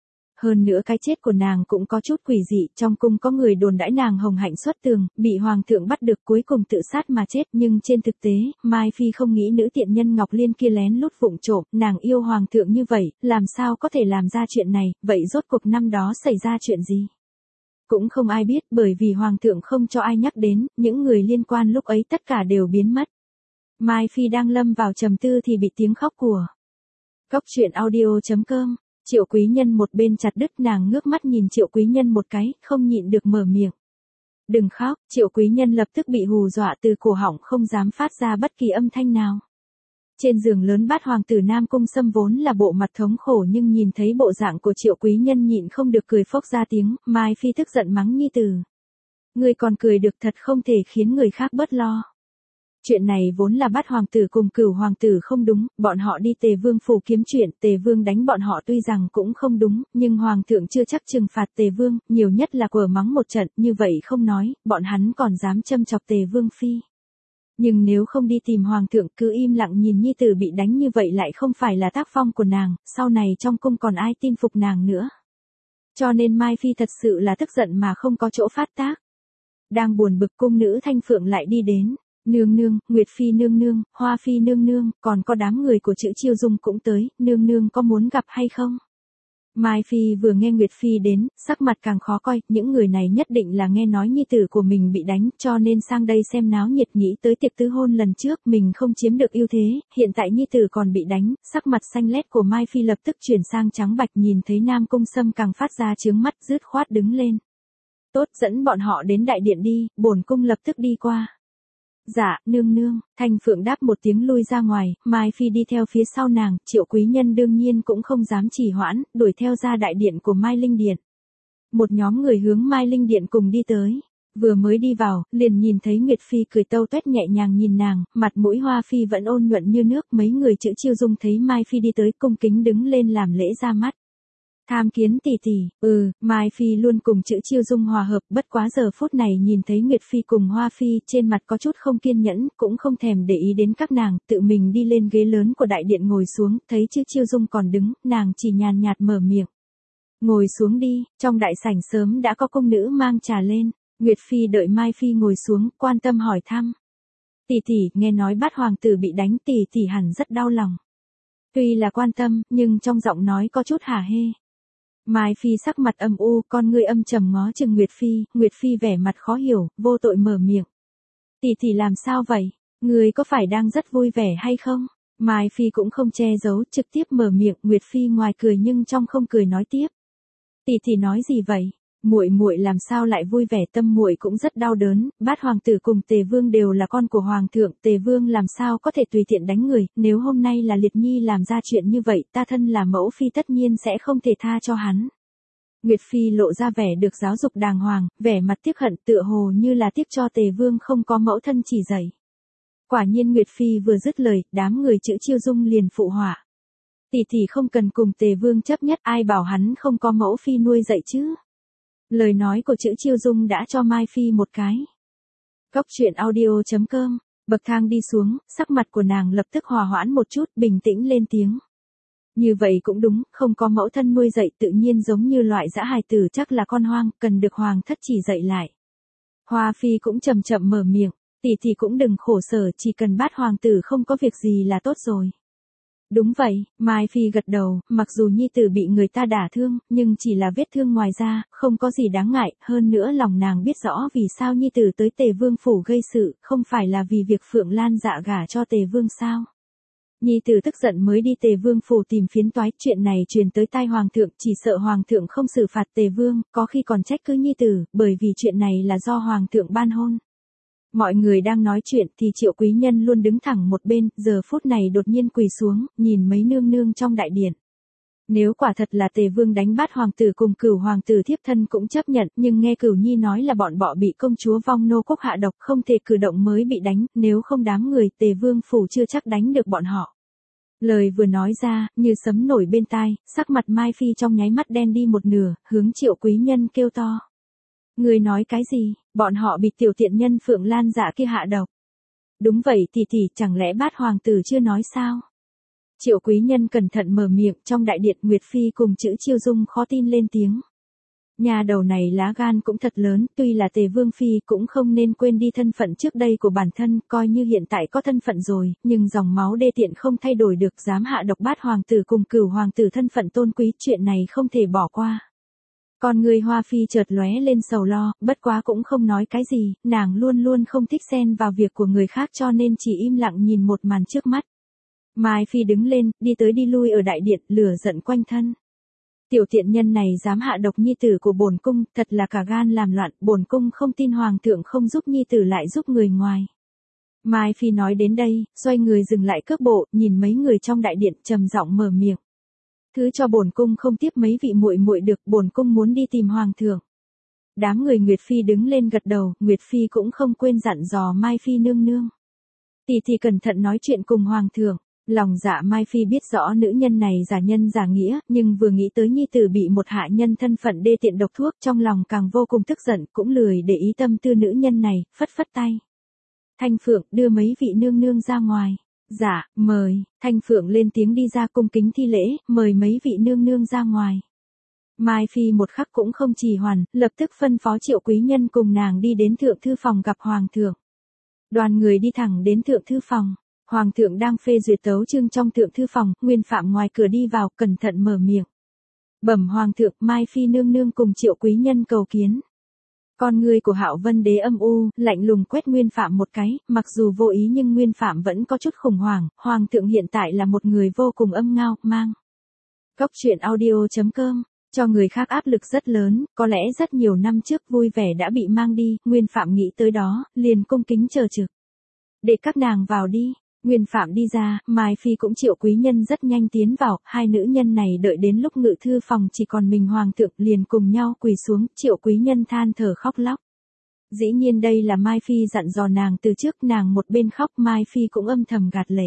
Hơn nữa cái chết của nàng cũng có chút quỷ dị, trong cung có người đồn đãi nàng hồng hạnh xuất tường, bị hoàng thượng bắt được cuối cùng tự sát mà chết, nhưng trên thực tế, Mai Phi không nghĩ nữ tiện nhân Ngọc Liên kia lén lút vụng trộm, nàng yêu hoàng thượng như vậy, làm sao có thể làm ra chuyện này, vậy rốt cuộc năm đó xảy ra chuyện gì? Cũng không ai biết, bởi vì hoàng thượng không cho ai nhắc đến, những người liên quan lúc ấy tất cả đều biến mất. Mai Phi đang lâm vào trầm tư thì bị tiếng khóc của Cốc truyện audio.com. Triệu Quý Nhân một bên chặt đứt, nàng ngước mắt nhìn Triệu Quý Nhân một cái, không nhịn được mở miệng. Đừng khóc, Triệu Quý Nhân lập tức bị hù dọa từ cổ họng không dám phát ra bất kỳ âm thanh nào. Trên giường lớn Bát hoàng tử Nam Cung Sâm vốn là bộ mặt thống khổ, nhưng nhìn thấy bộ dạng của Triệu Quý Nhân nhịn không được cười phốc ra tiếng. Mai Phi tức giận mắng nhi tử. Ngươi còn cười được, thật không thể khiến người khác bớt lo. Chuyện này vốn là Bát hoàng tử cùng Cửu hoàng tử không đúng, bọn họ đi Tề Vương phủ kiếm chuyện, Tề Vương đánh bọn họ tuy rằng cũng không đúng, nhưng hoàng thượng chưa chắc trừng phạt Tề Vương, nhiều nhất là quở mắng một trận, như vậy không nói, bọn hắn còn dám châm chọc Tề Vương phi. Nhưng nếu không đi tìm hoàng thượng, cứ im lặng nhìn nhi tử bị đánh như vậy lại không phải là tác phong của nàng, sau này trong cung còn ai tin phục nàng nữa. Cho nên Mai Phi thật sự là tức giận mà không có chỗ phát tác. Đang buồn bực, cung nữ Thanh Phượng lại đi đến. Nương nương, Nguyệt Phi nương nương, Hoa Phi nương nương, còn có đám người của Trữ Chiêu Dung cũng tới, nương nương có muốn gặp hay không? Mai Phi vừa nghe Nguyệt Phi đến, sắc mặt càng khó coi, những người này nhất định là nghe nói nhi tử của mình bị đánh, cho nên sang đây xem náo nhiệt, nghĩ tới tiệc tứ hôn lần trước mình không chiếm được ưu thế, hiện tại nhi tử còn bị đánh, sắc mặt xanh lét của Mai Phi lập tức chuyển sang trắng bạch, nhìn thấy Nam Cung Sâm càng phát ra chướng mắt, dứt khoát đứng lên. Tốt, dẫn bọn họ đến đại điện đi, bổn cung lập tức đi qua. Dạ, nương nương, Thanh Phượng đáp một tiếng lui ra ngoài, Mai Phi đi theo phía sau nàng, Triệu Quý Nhân đương nhiên cũng không dám trì hoãn, đuổi theo ra đại điện của Mai Linh Điện. Một nhóm người hướng Mai Linh Điện cùng đi tới, vừa mới đi vào, liền nhìn thấy Nguyệt Phi cười tâu tuét nhẹ nhàng nhìn nàng, mặt mũi Hoa Phi vẫn ôn nhuận như nước, mấy người Trữ Chiêu Dung thấy Mai Phi đi tới cung kính đứng lên làm lễ ra mắt. Tham kiến tỷ tỷ, Mai Phi luôn cùng Trữ Chiêu Dung hòa hợp, bất quá giờ phút này nhìn thấy Nguyệt Phi cùng Hoa Phi, trên mặt có chút không kiên nhẫn, cũng không thèm để ý đến các nàng, tự mình đi lên ghế lớn của đại điện ngồi xuống, thấy Trữ Chiêu Dung còn đứng, nàng chỉ nhàn nhạt mở miệng. Ngồi xuống đi, trong đại sảnh sớm đã có cung nữ mang trà lên, Nguyệt Phi đợi Mai Phi ngồi xuống, quan tâm hỏi thăm. Tỷ tỷ, nghe nói Bát hoàng tử bị đánh, tỷ tỷ hẳn rất đau lòng. Tuy là quan tâm, nhưng trong giọng nói có chút hả hê. Mai Phi sắc mặt âm u, con ngươi âm trầm ngó chừng Nguyệt Phi vẻ mặt khó hiểu, vô tội mở miệng. Tỷ tỷ làm sao vậy? Ngươi có phải đang rất vui vẻ hay không? Mai Phi cũng không che giấu, trực tiếp mở miệng, Nguyệt Phi ngoài cười nhưng trong không cười nói tiếp. Tỷ tỷ nói gì vậy? Muội làm sao lại vui vẻ, tâm muội cũng rất đau đớn, Bát hoàng tử cùng Tề Vương đều là con của hoàng thượng, Tề Vương làm sao có thể tùy tiện đánh người, nếu hôm nay là Liệt Nhi làm ra chuyện như vậy, ta thân là mẫu phi tất nhiên sẽ không thể tha cho hắn. Nguyệt Phi lộ ra vẻ được giáo dục đàng hoàng, vẻ mặt tiếc hận, tựa hồ như là tiếc cho Tề Vương không có mẫu thân chỉ dạy. Quả nhiên Nguyệt Phi vừa dứt lời, đám người Trữ Chiêu Dung liền phụ họa. Tỷ tỷ không cần cùng Tề Vương chấp nhất, ai bảo hắn không có mẫu phi nuôi dạy chứ. Lời nói của Trữ Chiêu Dung đã cho Mai Phi một cái. Cốc truyện audio.com, bậc thang đi xuống, sắc mặt của nàng lập tức hòa hoãn một chút, bình tĩnh lên tiếng. Như vậy cũng đúng, không có mẫu thân nuôi dạy tự nhiên giống như loại dã hài tử, chắc là con hoang, cần được hoàng thất chỉ dạy lại. Hoa Phi cũng chậm chậm mở miệng, tỷ tỷ cũng đừng khổ sở, chỉ cần Bát hoàng tử không có việc gì là tốt rồi. Đúng vậy, Mai Phi gật đầu, mặc dù nhi tử bị người ta đả thương, nhưng chỉ là vết thương ngoài da, không có gì đáng ngại, hơn nữa lòng nàng biết rõ vì sao nhi tử tới Tề Vương phủ gây sự, không phải là vì việc Phượng Lan Dạ gả cho Tề Vương sao. Nhi tử tức giận mới đi Tề Vương phủ tìm phiến toái, chuyện này truyền tới tai hoàng thượng, chỉ sợ hoàng thượng không xử phạt Tề Vương, có khi còn trách cứ nhi tử, bởi vì chuyện này là do hoàng thượng ban hôn. Mọi người đang nói chuyện thì Triệu Quý Nhân luôn đứng thẳng một bên, giờ phút này đột nhiên quỳ xuống, nhìn mấy nương nương trong đại điện. Nếu quả thật là Tề Vương đánh Bát hoàng tử cùng Cửu hoàng tử thiếp thân cũng chấp nhận, nhưng nghe Cửu Nhi nói là bọn bọ bị công chúa Vong Nô Cốc hạ độc, không thể cử động mới bị đánh, nếu không đám người Tề Vương phủ chưa chắc đánh được bọn họ. Lời vừa nói ra, như sấm nổi bên tai, sắc mặt Mai Phi trong nháy mắt đen đi một nửa, hướng Triệu Quý Nhân kêu to. Người nói cái gì, bọn họ bị tiểu tiện nhân Phượng Lan Dạ kia hạ độc. Đúng vậy tỷ tỷ, chẳng lẽ Bát hoàng tử chưa nói sao? Triệu Quý Nhân cẩn thận mở miệng, trong đại điện Nguyệt Phi cùng Chữ Chiêu Dung khó tin lên tiếng. Nhà đầu này lá gan cũng thật lớn, tuy là Tề Vương Phi cũng không nên quên đi thân phận trước đây của bản thân, coi như hiện tại có thân phận rồi, nhưng dòng máu đê tiện không thay đổi được, dám hạ độc Bát hoàng tử cùng Cửu hoàng tử thân phận tôn quý, chuyện này không thể bỏ qua. Con người Hoa Phi chợt lóe lên sầu lo, bất quá cũng không nói cái gì, nàng luôn luôn không thích xen vào việc của người khác cho nên chỉ im lặng nhìn một màn trước mắt. Mai Phi đứng lên, đi tới đi lui ở đại điện, lửa giận quanh thân. Tiểu tiện nhân này dám hạ độc nhi tử của bổn cung, thật là cả gan làm loạn, bổn cung không tin hoàng thượng không giúp nhi tử lại giúp người ngoài. Mai Phi nói đến đây, xoay người dừng lại cước bộ, nhìn mấy người trong đại điện, trầm giọng mở miệng. Thứ cho bổn cung không tiếp mấy vị muội muội được, bổn cung muốn đi tìm hoàng thượng. Đám người Nguyệt Phi đứng lên gật đầu, Nguyệt Phi cũng không quên dặn dò Mai Phi nương nương. Tỷ tỷ cẩn thận nói chuyện cùng hoàng thượng. Lòng dạ Mai Phi biết rõ nữ nhân này giả nhân giả nghĩa, nhưng vừa nghĩ tới nhi tử bị một hạ nhân thân phận đê tiện độc thuốc, trong lòng càng vô cùng tức giận, cũng lười để ý tâm tư nữ nhân này, phất phất tay. Thanh Phượng, đưa mấy vị nương nương ra ngoài. Dạ, mời. Thanh Phượng lên tiếng đi ra cung kính thi lễ, mời mấy vị nương nương ra ngoài. Mai Phi một khắc cũng không trì hoãn, lập tức phân phó Triệu Quý Nhân cùng nàng đi đến thượng thư phòng gặp hoàng thượng. Đoàn người đi thẳng đến thượng thư phòng. Hoàng thượng đang phê duyệt tấu chương trong thượng thư phòng, Nguyên Phạm ngoài cửa đi vào, cẩn thận mở miệng. Bẩm hoàng thượng, Mai Phi nương nương cùng Triệu Quý Nhân cầu kiến. Con người của Hạo Vân Đế âm u, lạnh lùng quét Nguyên Phạm một cái, mặc dù vô ý nhưng Nguyên Phạm vẫn có chút khủng hoảng, hoàng thượng hiện tại là một người vô cùng âm ngao, mang. Cốc truyện audio.com, cho người khác áp lực rất lớn, có lẽ rất nhiều năm trước vui vẻ đã bị mang đi, Nguyên Phạm nghĩ tới đó, liền cung kính chờ trực. Để các nàng vào đi. Nguyên Phạm đi ra, Mai Phi cũng Triệu Quý Nhân rất nhanh tiến vào, hai nữ nhân này đợi đến lúc ngự thư phòng chỉ còn mình hoàng thượng liền cùng nhau quỳ xuống, Triệu Quý Nhân than thở khóc lóc. Dĩ nhiên đây là Mai Phi dặn dò nàng từ trước, nàng một bên khóc Mai Phi cũng âm thầm gạt lệ.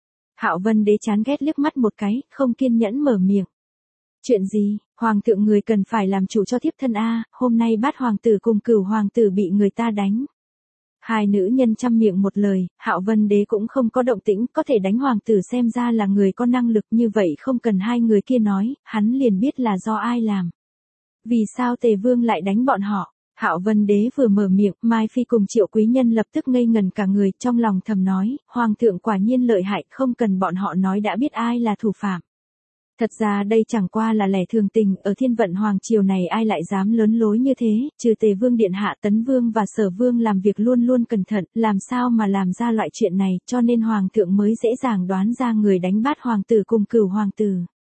Hạo Vân Đế chán ghét liếc mắt một cái, không kiên nhẫn mở miệng. Chuyện gì, hoàng thượng người cần phải làm chủ cho thiếp thân a, hôm nay Bát hoàng tử cùng Cửu hoàng tử bị người ta đánh. Hai nữ nhân chăm miệng một lời, Hạo Vân Đế cũng không có động tĩnh, có thể đánh hoàng tử xem ra là người có năng lực như vậy không cần hai người kia nói, hắn liền biết là do ai làm. Vì sao Tề Vương lại đánh bọn họ? Hạo Vân Đế vừa mở miệng, Mai Phi cùng Triệu Quý Nhân lập tức ngây ngần cả người, trong lòng thầm nói, hoàng thượng quả nhiên lợi hại, không cần bọn họ nói đã biết ai là thủ phạm. Thật ra đây chẳng qua là lẽ thường tình, ở Thiên Vận Hoàng triều này ai lại dám lớn lối như thế, trừ Tề Vương điện hạ, Tấn Vương và Sở Vương làm việc luôn luôn cẩn thận, làm sao mà làm ra loại chuyện này, cho nên hoàng thượng mới dễ dàng đoán ra người đánh Bát hoàng tử cùng Cửu hoàng tử.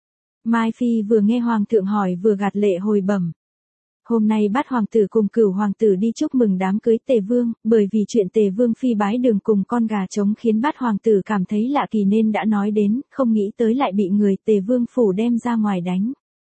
Mai Phi vừa nghe hoàng thượng hỏi vừa gạt lệ hồi bẩm. Hôm nay Bát hoàng tử cùng Cửu hoàng tử đi chúc mừng đám cưới Tề Vương, bởi vì chuyện Tề Vương phi bái đường cùng con gà trống khiến Bát hoàng tử cảm thấy lạ kỳ nên đã nói đến, không nghĩ tới lại bị người Tề Vương phủ đem ra ngoài đánh.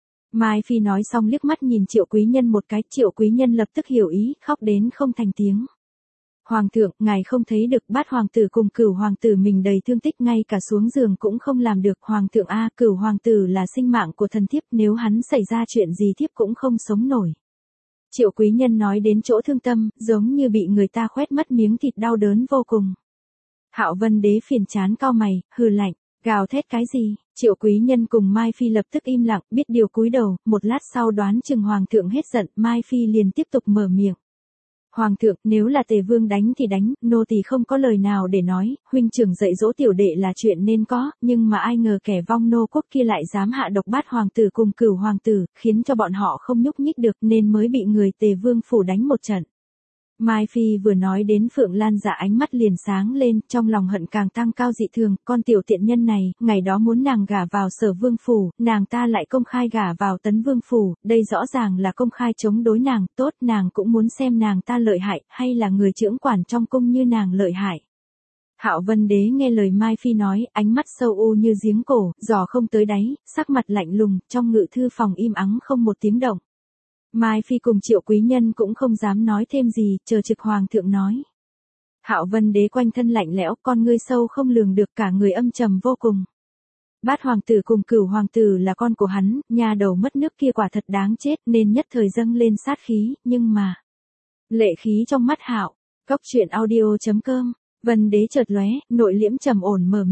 Mai Phi nói xong liếc mắt nhìn Triệu Quý Nhân một cái, Triệu Quý Nhân lập tức hiểu ý, khóc đến không thành tiếng. Hoàng thượng, ngài không thấy được Bát hoàng tử cùng Cửu hoàng tử mình đầy thương tích ngay cả xuống giường cũng không làm được. Hoàng thượng a, Cửu hoàng tử là sinh mạng của thần thiếp, nếu hắn xảy ra chuyện gì thiếp cũng không sống nổi. Triệu Quý Nhân nói đến chỗ thương tâm, giống như bị người ta khoét mất miếng thịt đau đớn vô cùng. Hạo Vân Đế phiền chán cau mày, hừ lạnh, gào thét cái gì? Triệu Quý Nhân cùng Mai Phi lập tức im lặng, biết điều cúi đầu, một lát sau đoán chừng hoàng thượng hết giận, Mai Phi liền tiếp tục mở miệng. Hoàng thượng, nếu là Tề Vương đánh thì đánh, nô tỳ không có lời nào để nói, huynh trưởng dạy dỗ tiểu đệ là chuyện nên có, nhưng mà ai ngờ kẻ vong nô quốc kia lại dám hạ độc Bát hoàng tử cùng Cửu hoàng tử, khiến cho bọn họ không nhúc nhích được nên mới bị người Tề Vương phủ đánh một trận. Mai Phi vừa nói đến Phượng Lan Dạ ánh mắt liền sáng lên, trong lòng hận càng tăng cao dị thường, con tiểu tiện nhân này, ngày đó muốn nàng gả vào Sở Vương phủ, nàng ta lại công khai gả vào Tấn Vương phủ, đây rõ ràng là công khai chống đối nàng, tốt nàng cũng muốn xem nàng ta lợi hại, hay là người chưởng quản trong cung như nàng lợi hại. Hạo Vân Đế nghe lời Mai Phi nói, ánh mắt sâu u như giếng cổ, giò không tới đáy, sắc mặt lạnh lùng, trong ngự thư phòng im ắng không một tiếng động. Mai Phi cùng Triệu Quý Nhân cũng không dám nói thêm gì, chờ trực hoàng thượng nói. Hạo Vân Đế quanh thân lạnh lẽo, con ngươi sâu không lường được, cả người âm trầm vô cùng. Bát hoàng tử cùng Cửu hoàng tử là con của hắn, nhà đầu mất nước kia quả thật đáng chết nên nhất thời dâng lên sát khí, nhưng mà lệ khí trong mắt Hạo. Cốc truyện audio.com, Vân Đế chợt lóe, nội liễm trầm ổn mở miệng.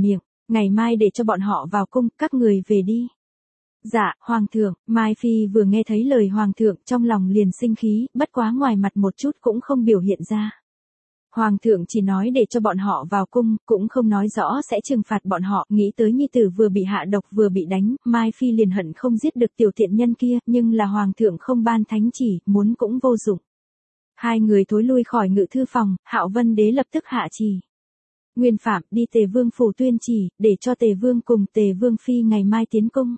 Ngày mai để cho bọn họ vào cung, các người về đi. Dạ, Hoàng thượng. Mai Phi vừa nghe thấy lời Hoàng thượng trong lòng liền sinh khí, bất quá ngoài mặt một chút cũng không biểu hiện ra. Hoàng thượng chỉ nói để cho bọn họ vào cung, cũng không nói rõ sẽ trừng phạt bọn họ, nghĩ tới nhi tử vừa bị hạ độc vừa bị đánh, Mai Phi liền hận không giết được tiểu tiện nhân kia, nhưng là Hoàng thượng không ban thánh chỉ, muốn cũng vô dụng. Hai người thối lui khỏi ngự thư phòng, Hạo Vân Đế lập tức hạ chỉ. Nguyên Phạm đi Tề Vương phủ tuyên chỉ, để cho Tề Vương cùng Tề Vương Phi ngày mai tiến cung.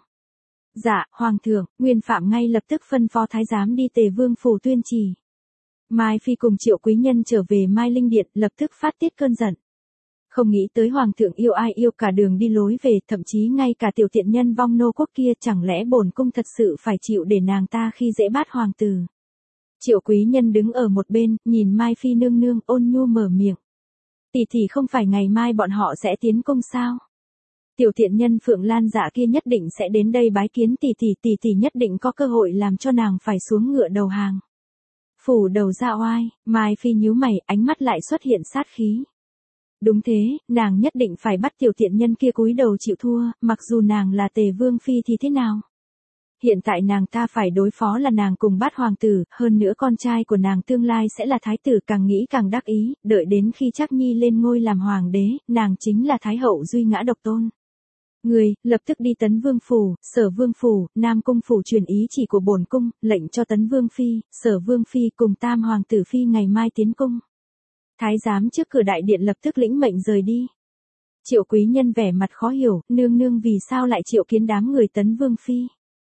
Dạ, Hoàng thượng. Nguyên Phạm ngay lập tức phân phó thái giám đi Tề Vương phủ tuyên chỉ. Mai Phi cùng Triệu Quý Nhân trở về Mai Linh Điện, lập tức phát tiết cơn giận. Không nghĩ tới Hoàng thượng yêu ai yêu cả đường đi lối về, thậm chí ngay cả tiểu tiện nhân vong nô quốc kia, chẳng lẽ bổn cung thật sự phải chịu để nàng ta khi dễ bát hoàng tử. Triệu Quý Nhân đứng ở một bên, nhìn Mai Phi nương nương, ôn nhu mở miệng. Tỷ tỷ không phải ngày mai bọn họ sẽ tiến cung sao? Tiểu tiện nhân Phượng Lan Dạ kia nhất định sẽ đến đây bái kiến tỷ tỷ nhất định có cơ hội làm cho nàng phải xuống ngựa đầu hàng. Phủ đầu ra oai, Mai Phi nhíu mày, ánh mắt lại xuất hiện sát khí. Đúng thế, nàng nhất định phải bắt tiểu tiện nhân kia cúi đầu chịu thua, mặc dù nàng là Tề Vương Phi thì thế nào? Hiện tại nàng ta phải đối phó là nàng cùng bát hoàng tử, hơn nữa con trai của nàng tương lai sẽ là thái tử, càng nghĩ càng đắc ý, đợi đến khi Trác Nhi lên ngôi làm hoàng đế, nàng chính là thái hậu duy ngã độc tôn. Người, lập tức đi Tấn Vương phủ, Sở Vương phủ, Nam cung phủ truyền ý chỉ của bổn cung, lệnh cho Tấn Vương Phi, Sở Vương Phi cùng Tam Hoàng tử Phi ngày mai tiến cung. Thái giám trước cửa đại điện lập tức lĩnh mệnh rời đi. Triệu Quý Nhân vẻ mặt khó hiểu, nương nương vì sao lại triệu kiến đám người Tấn Vương Phi.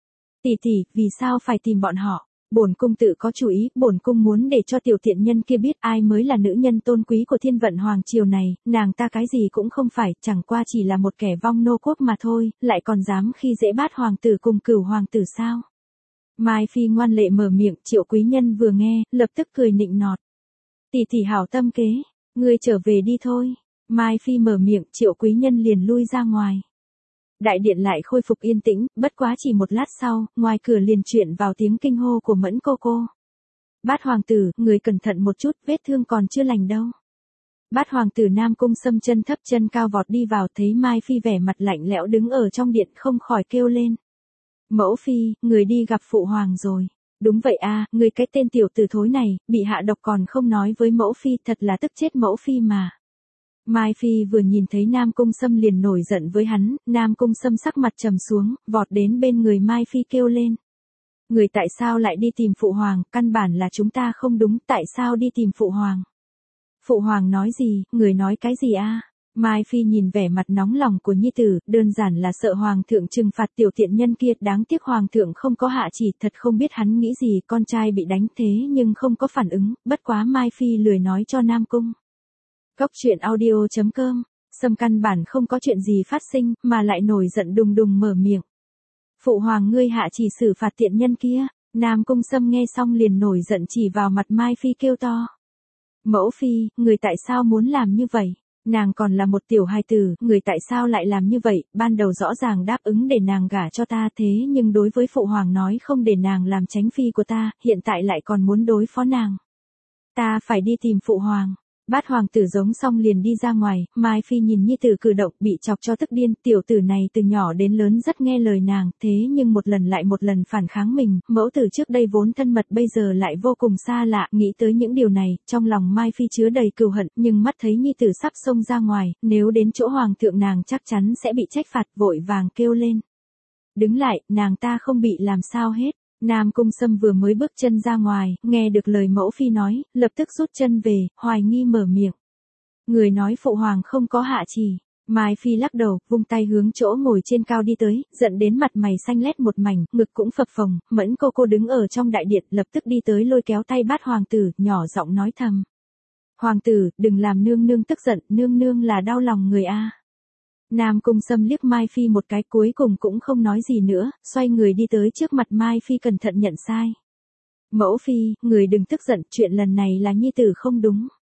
Tỷ, vì sao phải tìm bọn họ? Bổn cung tự có chủ ý, bổn cung muốn để cho tiểu tiện nhân kia biết ai mới là nữ nhân tôn quý của thiên vận hoàng triều này, nàng ta cái gì cũng không phải, chẳng qua chỉ là một kẻ vong nô quốc mà thôi, lại còn dám khi dễ bát hoàng tử cùng cửu hoàng tử sao? Mai Phi ngoan lệ mở miệng, Triệu Quý Nhân vừa nghe, lập tức cười nịnh nọt. Tỷ hảo tâm kế, ngươi trở về đi thôi. Mai Phi mở miệng, Triệu Quý Nhân liền lui ra ngoài. Đại điện lại khôi phục yên tĩnh, bất quá chỉ một lát sau, ngoài cửa liền chuyển vào tiếng kinh hô của Mẫn cô cô. Bát hoàng tử, người cẩn thận một chút, vết thương còn chưa lành đâu. Bát hoàng tử Nam cung Sâm chân thấp chân cao vọt đi vào, thấy Mai Phi vẻ mặt lạnh lẽo đứng ở trong điện không khỏi kêu lên. Mẫu Phi, người đi gặp phụ hoàng rồi. Đúng vậy a, người cái tên tiểu tử thối này, bị hạ độc còn không nói với mẫu Phi, thật là tức chết mẫu Phi mà. Mai Phi vừa nhìn thấy Nam cung Sâm liền nổi giận với hắn, Nam cung Sâm sắc mặt trầm xuống, vọt đến bên người Mai Phi kêu lên. Người tại sao lại đi tìm phụ hoàng, căn bản là chúng ta không đúng, tại sao đi tìm phụ hoàng? Phụ hoàng nói gì, người nói cái gì a? Mai Phi nhìn vẻ mặt nóng lòng của nhi tử, đơn giản là sợ hoàng thượng trừng phạt tiểu tiện nhân kia, đáng tiếc hoàng thượng không có hạ chỉ, thật không biết hắn nghĩ gì, con trai bị đánh thế nhưng không có phản ứng, bất quá Mai Phi lười nói cho Nam cung. Cốc truyện audio.com, Sâm căn bản không có chuyện gì phát sinh, mà lại nổi giận đùng đùng mở miệng. Phụ hoàng ngươi hạ chỉ xử phạt tiện nhân kia, Nam cung Sâm nghe xong liền nổi giận chỉ vào mặt Mai Phi kêu to. Mẫu Phi, người tại sao muốn làm như vậy? Nàng còn là một tiểu hài tử, người tại sao lại làm như vậy? Ban đầu rõ ràng đáp ứng để nàng gả cho ta thế nhưng đối với phụ hoàng nói không để nàng làm chánh phi của ta, hiện tại lại còn muốn đối phó nàng. Ta phải đi tìm phụ hoàng. Bát hoàng tử giống xong liền đi ra ngoài, Mai Phi nhìn nhi tử cử động bị chọc cho tức điên, tiểu tử này từ nhỏ đến lớn rất nghe lời nàng, thế nhưng một lần lại một lần phản kháng mình, mẫu tử trước đây vốn thân mật bây giờ lại vô cùng xa lạ, nghĩ tới những điều này, trong lòng Mai Phi chứa đầy cừu hận, nhưng mắt thấy nhi tử sắp xông ra ngoài, nếu đến chỗ hoàng thượng nàng chắc chắn sẽ bị trách phạt, vội vàng kêu lên. Đứng lại, nàng ta không bị làm sao hết. Nam cung Sâm vừa mới bước chân ra ngoài, nghe được lời mẫu Phi nói, lập tức rút chân về, hoài nghi mở miệng. Người nói phụ hoàng không có hạ chỉ. Mai Phi lắc đầu, vung tay hướng chỗ ngồi trên cao đi tới, giận đến mặt mày xanh lét một mảnh, ngực cũng phập phồng, Mẫn cô đứng ở trong đại điện, lập tức đi tới lôi kéo tay Bát hoàng tử, nhỏ giọng nói thầm. Hoàng tử, đừng làm nương nương tức giận, nương nương là đau lòng người a. Nam cung Sâm liếc Mai Phi một cái cuối cùng cũng không nói gì nữa, xoay người đi tới trước mặt Mai Phi cẩn thận nhận sai. Mẫu Phi, người đừng tức giận, chuyện lần này là nhi tử không đúng.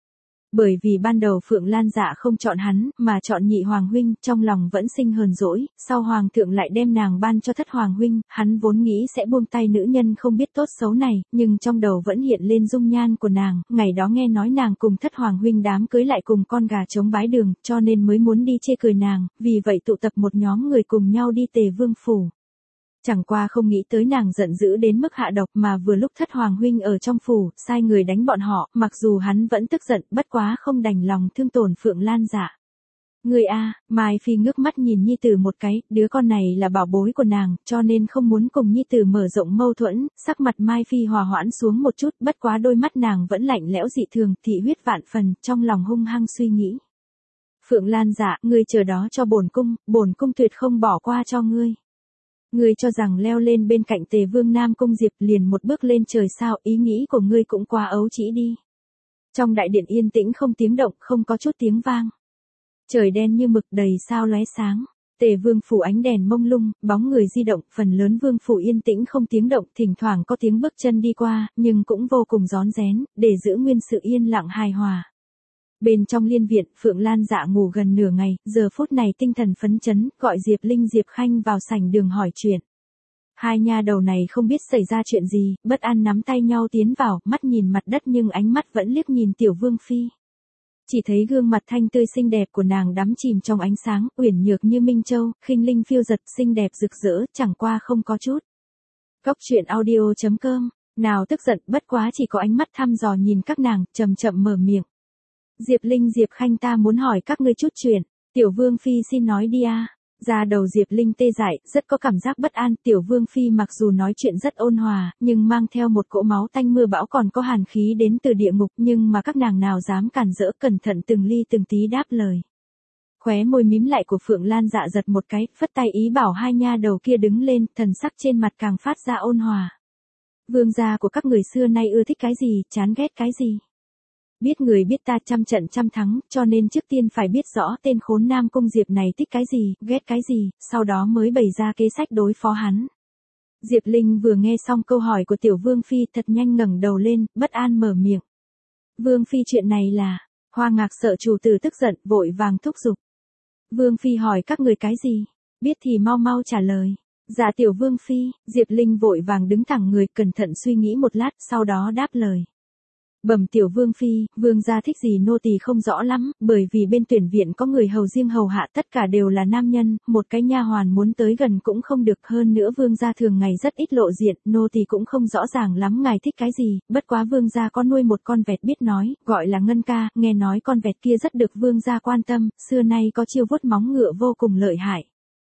Bởi vì ban đầu Phượng Lan Dạ không chọn hắn, mà chọn nhị hoàng huynh, trong lòng vẫn sinh hờn dỗi, sau hoàng thượng lại đem nàng ban cho thất hoàng huynh, hắn vốn nghĩ sẽ buông tay nữ nhân không biết tốt xấu này, nhưng trong đầu vẫn hiện lên dung nhan của nàng, ngày đó nghe nói nàng cùng thất hoàng huynh đám cưới lại cùng con gà trống bái đường, cho nên mới muốn đi chê cười nàng, vì vậy tụ tập một nhóm người cùng nhau đi Tề Vương phủ. Chẳng qua không nghĩ tới nàng giận dữ đến mức hạ độc, mà vừa lúc thất hoàng huynh ở trong phủ, sai người đánh bọn họ, mặc dù hắn vẫn tức giận, bất quá không đành lòng thương tổn Phượng Lan Dạ. Người a, Mai Phi ngước mắt nhìn nhi tử một cái, đứa con này là bảo bối của nàng, cho nên không muốn cùng nhi tử mở rộng mâu thuẫn, sắc mặt Mai Phi hòa hoãn xuống một chút, bất quá đôi mắt nàng vẫn lạnh lẽo dị thường, thị huyết vạn phần, trong lòng hung hăng suy nghĩ. Phượng Lan Dạ, ngươi chờ đó cho bổn cung tuyệt không bỏ qua cho ngươi. Ngươi cho rằng leo lên bên cạnh Tề Vương Nam Cung Diệp liền một bước lên trời sao, ý nghĩ của ngươi cũng quá ấu trĩ đi. Trong đại điện yên tĩnh không tiếng động, không có chút tiếng vang. Trời đen như mực đầy sao lóe sáng. Tề Vương phủ ánh đèn mông lung, bóng người di động, phần lớn vương phủ yên tĩnh không tiếng động, thỉnh thoảng có tiếng bước chân đi qua, nhưng cũng vô cùng rón rén, để giữ nguyên sự yên lặng hài hòa. Bên trong liên viện, Phượng Lan Dạ ngủ gần nửa ngày, giờ phút này tinh thần phấn chấn, gọi Diệp Linh Diệp Khanh vào sảnh đường hỏi chuyện. Hai nha đầu này không biết xảy ra chuyện gì, bất an nắm tay nhau tiến vào, mắt nhìn mặt đất nhưng ánh mắt vẫn liếc nhìn Tiểu Vương Phi. Chỉ thấy gương mặt thanh tươi xinh đẹp của nàng đắm chìm trong ánh sáng, uyển nhược như minh châu, khinh linh phiêu giật, xinh đẹp rực rỡ, chẳng qua không có chút. Cốc truyện audio.com, nào tức giận, bất quá chỉ có ánh mắt thăm dò nhìn các nàng, chậm chậm mở miệng. Diệp Linh Diệp Khanh, ta muốn hỏi các ngươi chút chuyện. Tiểu Vương Phi xin nói đi a. Ra đầu Diệp Linh tê dại, rất có cảm giác bất an. Tiểu Vương Phi mặc dù nói chuyện rất ôn hòa, nhưng mang theo một cỗ máu tanh mưa bão, còn có hàn khí đến từ địa ngục, nhưng mà các nàng nào dám cản rỡ, cẩn thận từng ly từng tí đáp lời. Khóe môi mím lại của Phượng Lan Dạ giật một cái, phất tay ý bảo hai nha đầu kia đứng lên, thần sắc trên mặt càng phát ra ôn hòa. Vương gia của các người xưa nay ưa thích cái gì, chán ghét cái gì? Biết người biết ta, trăm trận trăm thắng, cho nên trước tiên phải biết rõ tên khốn Nam Cung Diệp này thích cái gì, ghét cái gì, sau đó mới bày ra kế sách đối phó hắn. Diệp Linh vừa nghe xong câu hỏi của Tiểu Vương Phi, thật nhanh ngẩng đầu lên, bất an mở miệng. Vương Phi, chuyện này là... Hoa Ngạc sợ chủ tử tức giận, vội vàng thúc giục. Vương Phi hỏi các người cái gì? Biết thì mau mau trả lời. Dạ Tiểu Vương Phi. Diệp Linh vội vàng đứng thẳng người, cẩn thận suy nghĩ một lát, sau đó đáp lời. Bẩm Tiểu Vương Phi, vương gia thích gì nô tỳ không rõ lắm, bởi vì bên tuyển viện có người hầu riêng hầu hạ, tất cả đều là nam nhân, một cái nha hoàn muốn tới gần cũng không được, hơn nữa vương gia thường ngày rất ít lộ diện, nô tỳ cũng không rõ ràng lắm ngài thích cái gì, bất quá vương gia có nuôi một con vẹt biết nói, gọi là Ngân Ca, nghe nói con vẹt kia rất được vương gia quan tâm, xưa nay có chiêu vuốt móng ngựa vô cùng lợi hại.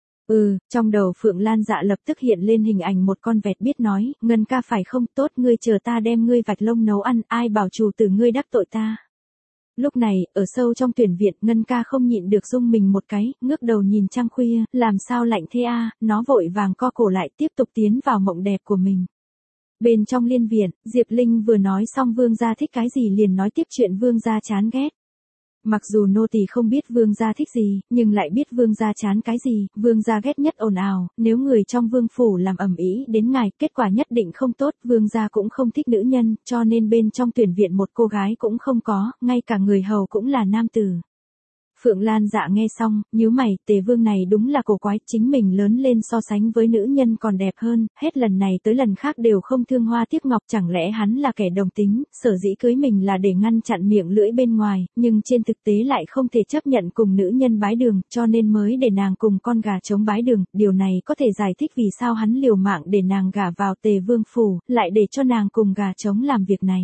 Trong đầu Phượng Lan Dạ lập tức hiện lên hình ảnh một con vẹt biết nói, Ngân Ca phải không, tốt, ngươi chờ ta đem ngươi vạch lông nấu ăn, ai bảo chủ tử ngươi đắc tội ta. Lúc này, ở sâu trong tuyển viện, Ngân Ca không nhịn được rung mình một cái, ngước đầu nhìn trăng khuya, làm sao lạnh thế a, nó vội vàng co cổ lại tiếp tục tiến vào mộng đẹp của mình. Bên trong liên viện, Diệp Linh vừa nói xong vương gia thích cái gì liền nói tiếp chuyện vương gia chán ghét. Mặc dù nô tỳ không biết vương gia thích gì, nhưng lại biết vương gia chán cái gì, vương gia ghét nhất ồn ào, nếu người trong vương phủ làm ầm ĩ đến ngài, kết quả nhất định không tốt, vương gia cũng không thích nữ nhân, cho nên bên trong tuyển viện một cô gái cũng không có, ngay cả người hầu cũng là nam tử. Phượng Lan Dạ nghe xong, nhíu mày, Tề Vương này đúng là cổ quái, chính mình lớn lên so sánh với nữ nhân còn đẹp hơn, hết lần này tới lần khác đều không thương hoa tiếc ngọc, chẳng lẽ hắn là kẻ đồng tính, sở dĩ cưới mình là để ngăn chặn miệng lưỡi bên ngoài, nhưng trên thực tế lại không thể chấp nhận cùng nữ nhân bái đường, cho nên mới để nàng cùng con gà trống bái đường, điều này có thể giải thích vì sao hắn liều mạng để nàng gả vào Tề Vương phủ, lại để cho nàng cùng gà trống làm việc này.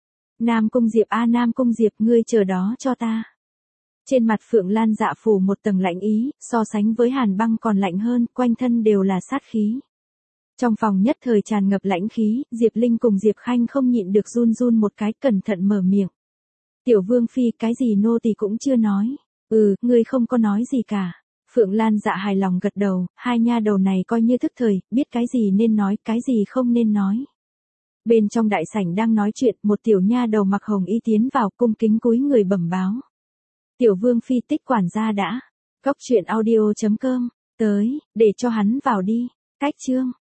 Nam Cung Diệp a, Nam Cung Diệp, ngươi chờ đó cho ta. Trên mặt Phượng Lan Dạ phủ một tầng lạnh ý, so sánh với hàn băng còn lạnh hơn, quanh thân đều là sát khí. Trong phòng nhất thời tràn ngập lãnh khí, Diệp Linh cùng Diệp Khanh không nhịn được run run một cái, cẩn thận mở miệng. Tiểu Vương Phi, cái gì nô tỳ cũng chưa nói. Ngươi không có nói gì cả. Phượng Lan Dạ hài lòng gật đầu, hai nha đầu này coi như thức thời, biết cái gì nên nói, cái gì không nên nói. Bên trong đại sảnh đang nói chuyện, một tiểu nha đầu mặc hồng y tiến vào, cung kính cúi người bẩm báo. Tiểu Vương Phi, Tích quản gia đã. Cốc truyện audio.com, tới, để cho hắn vào đi. Cách chương.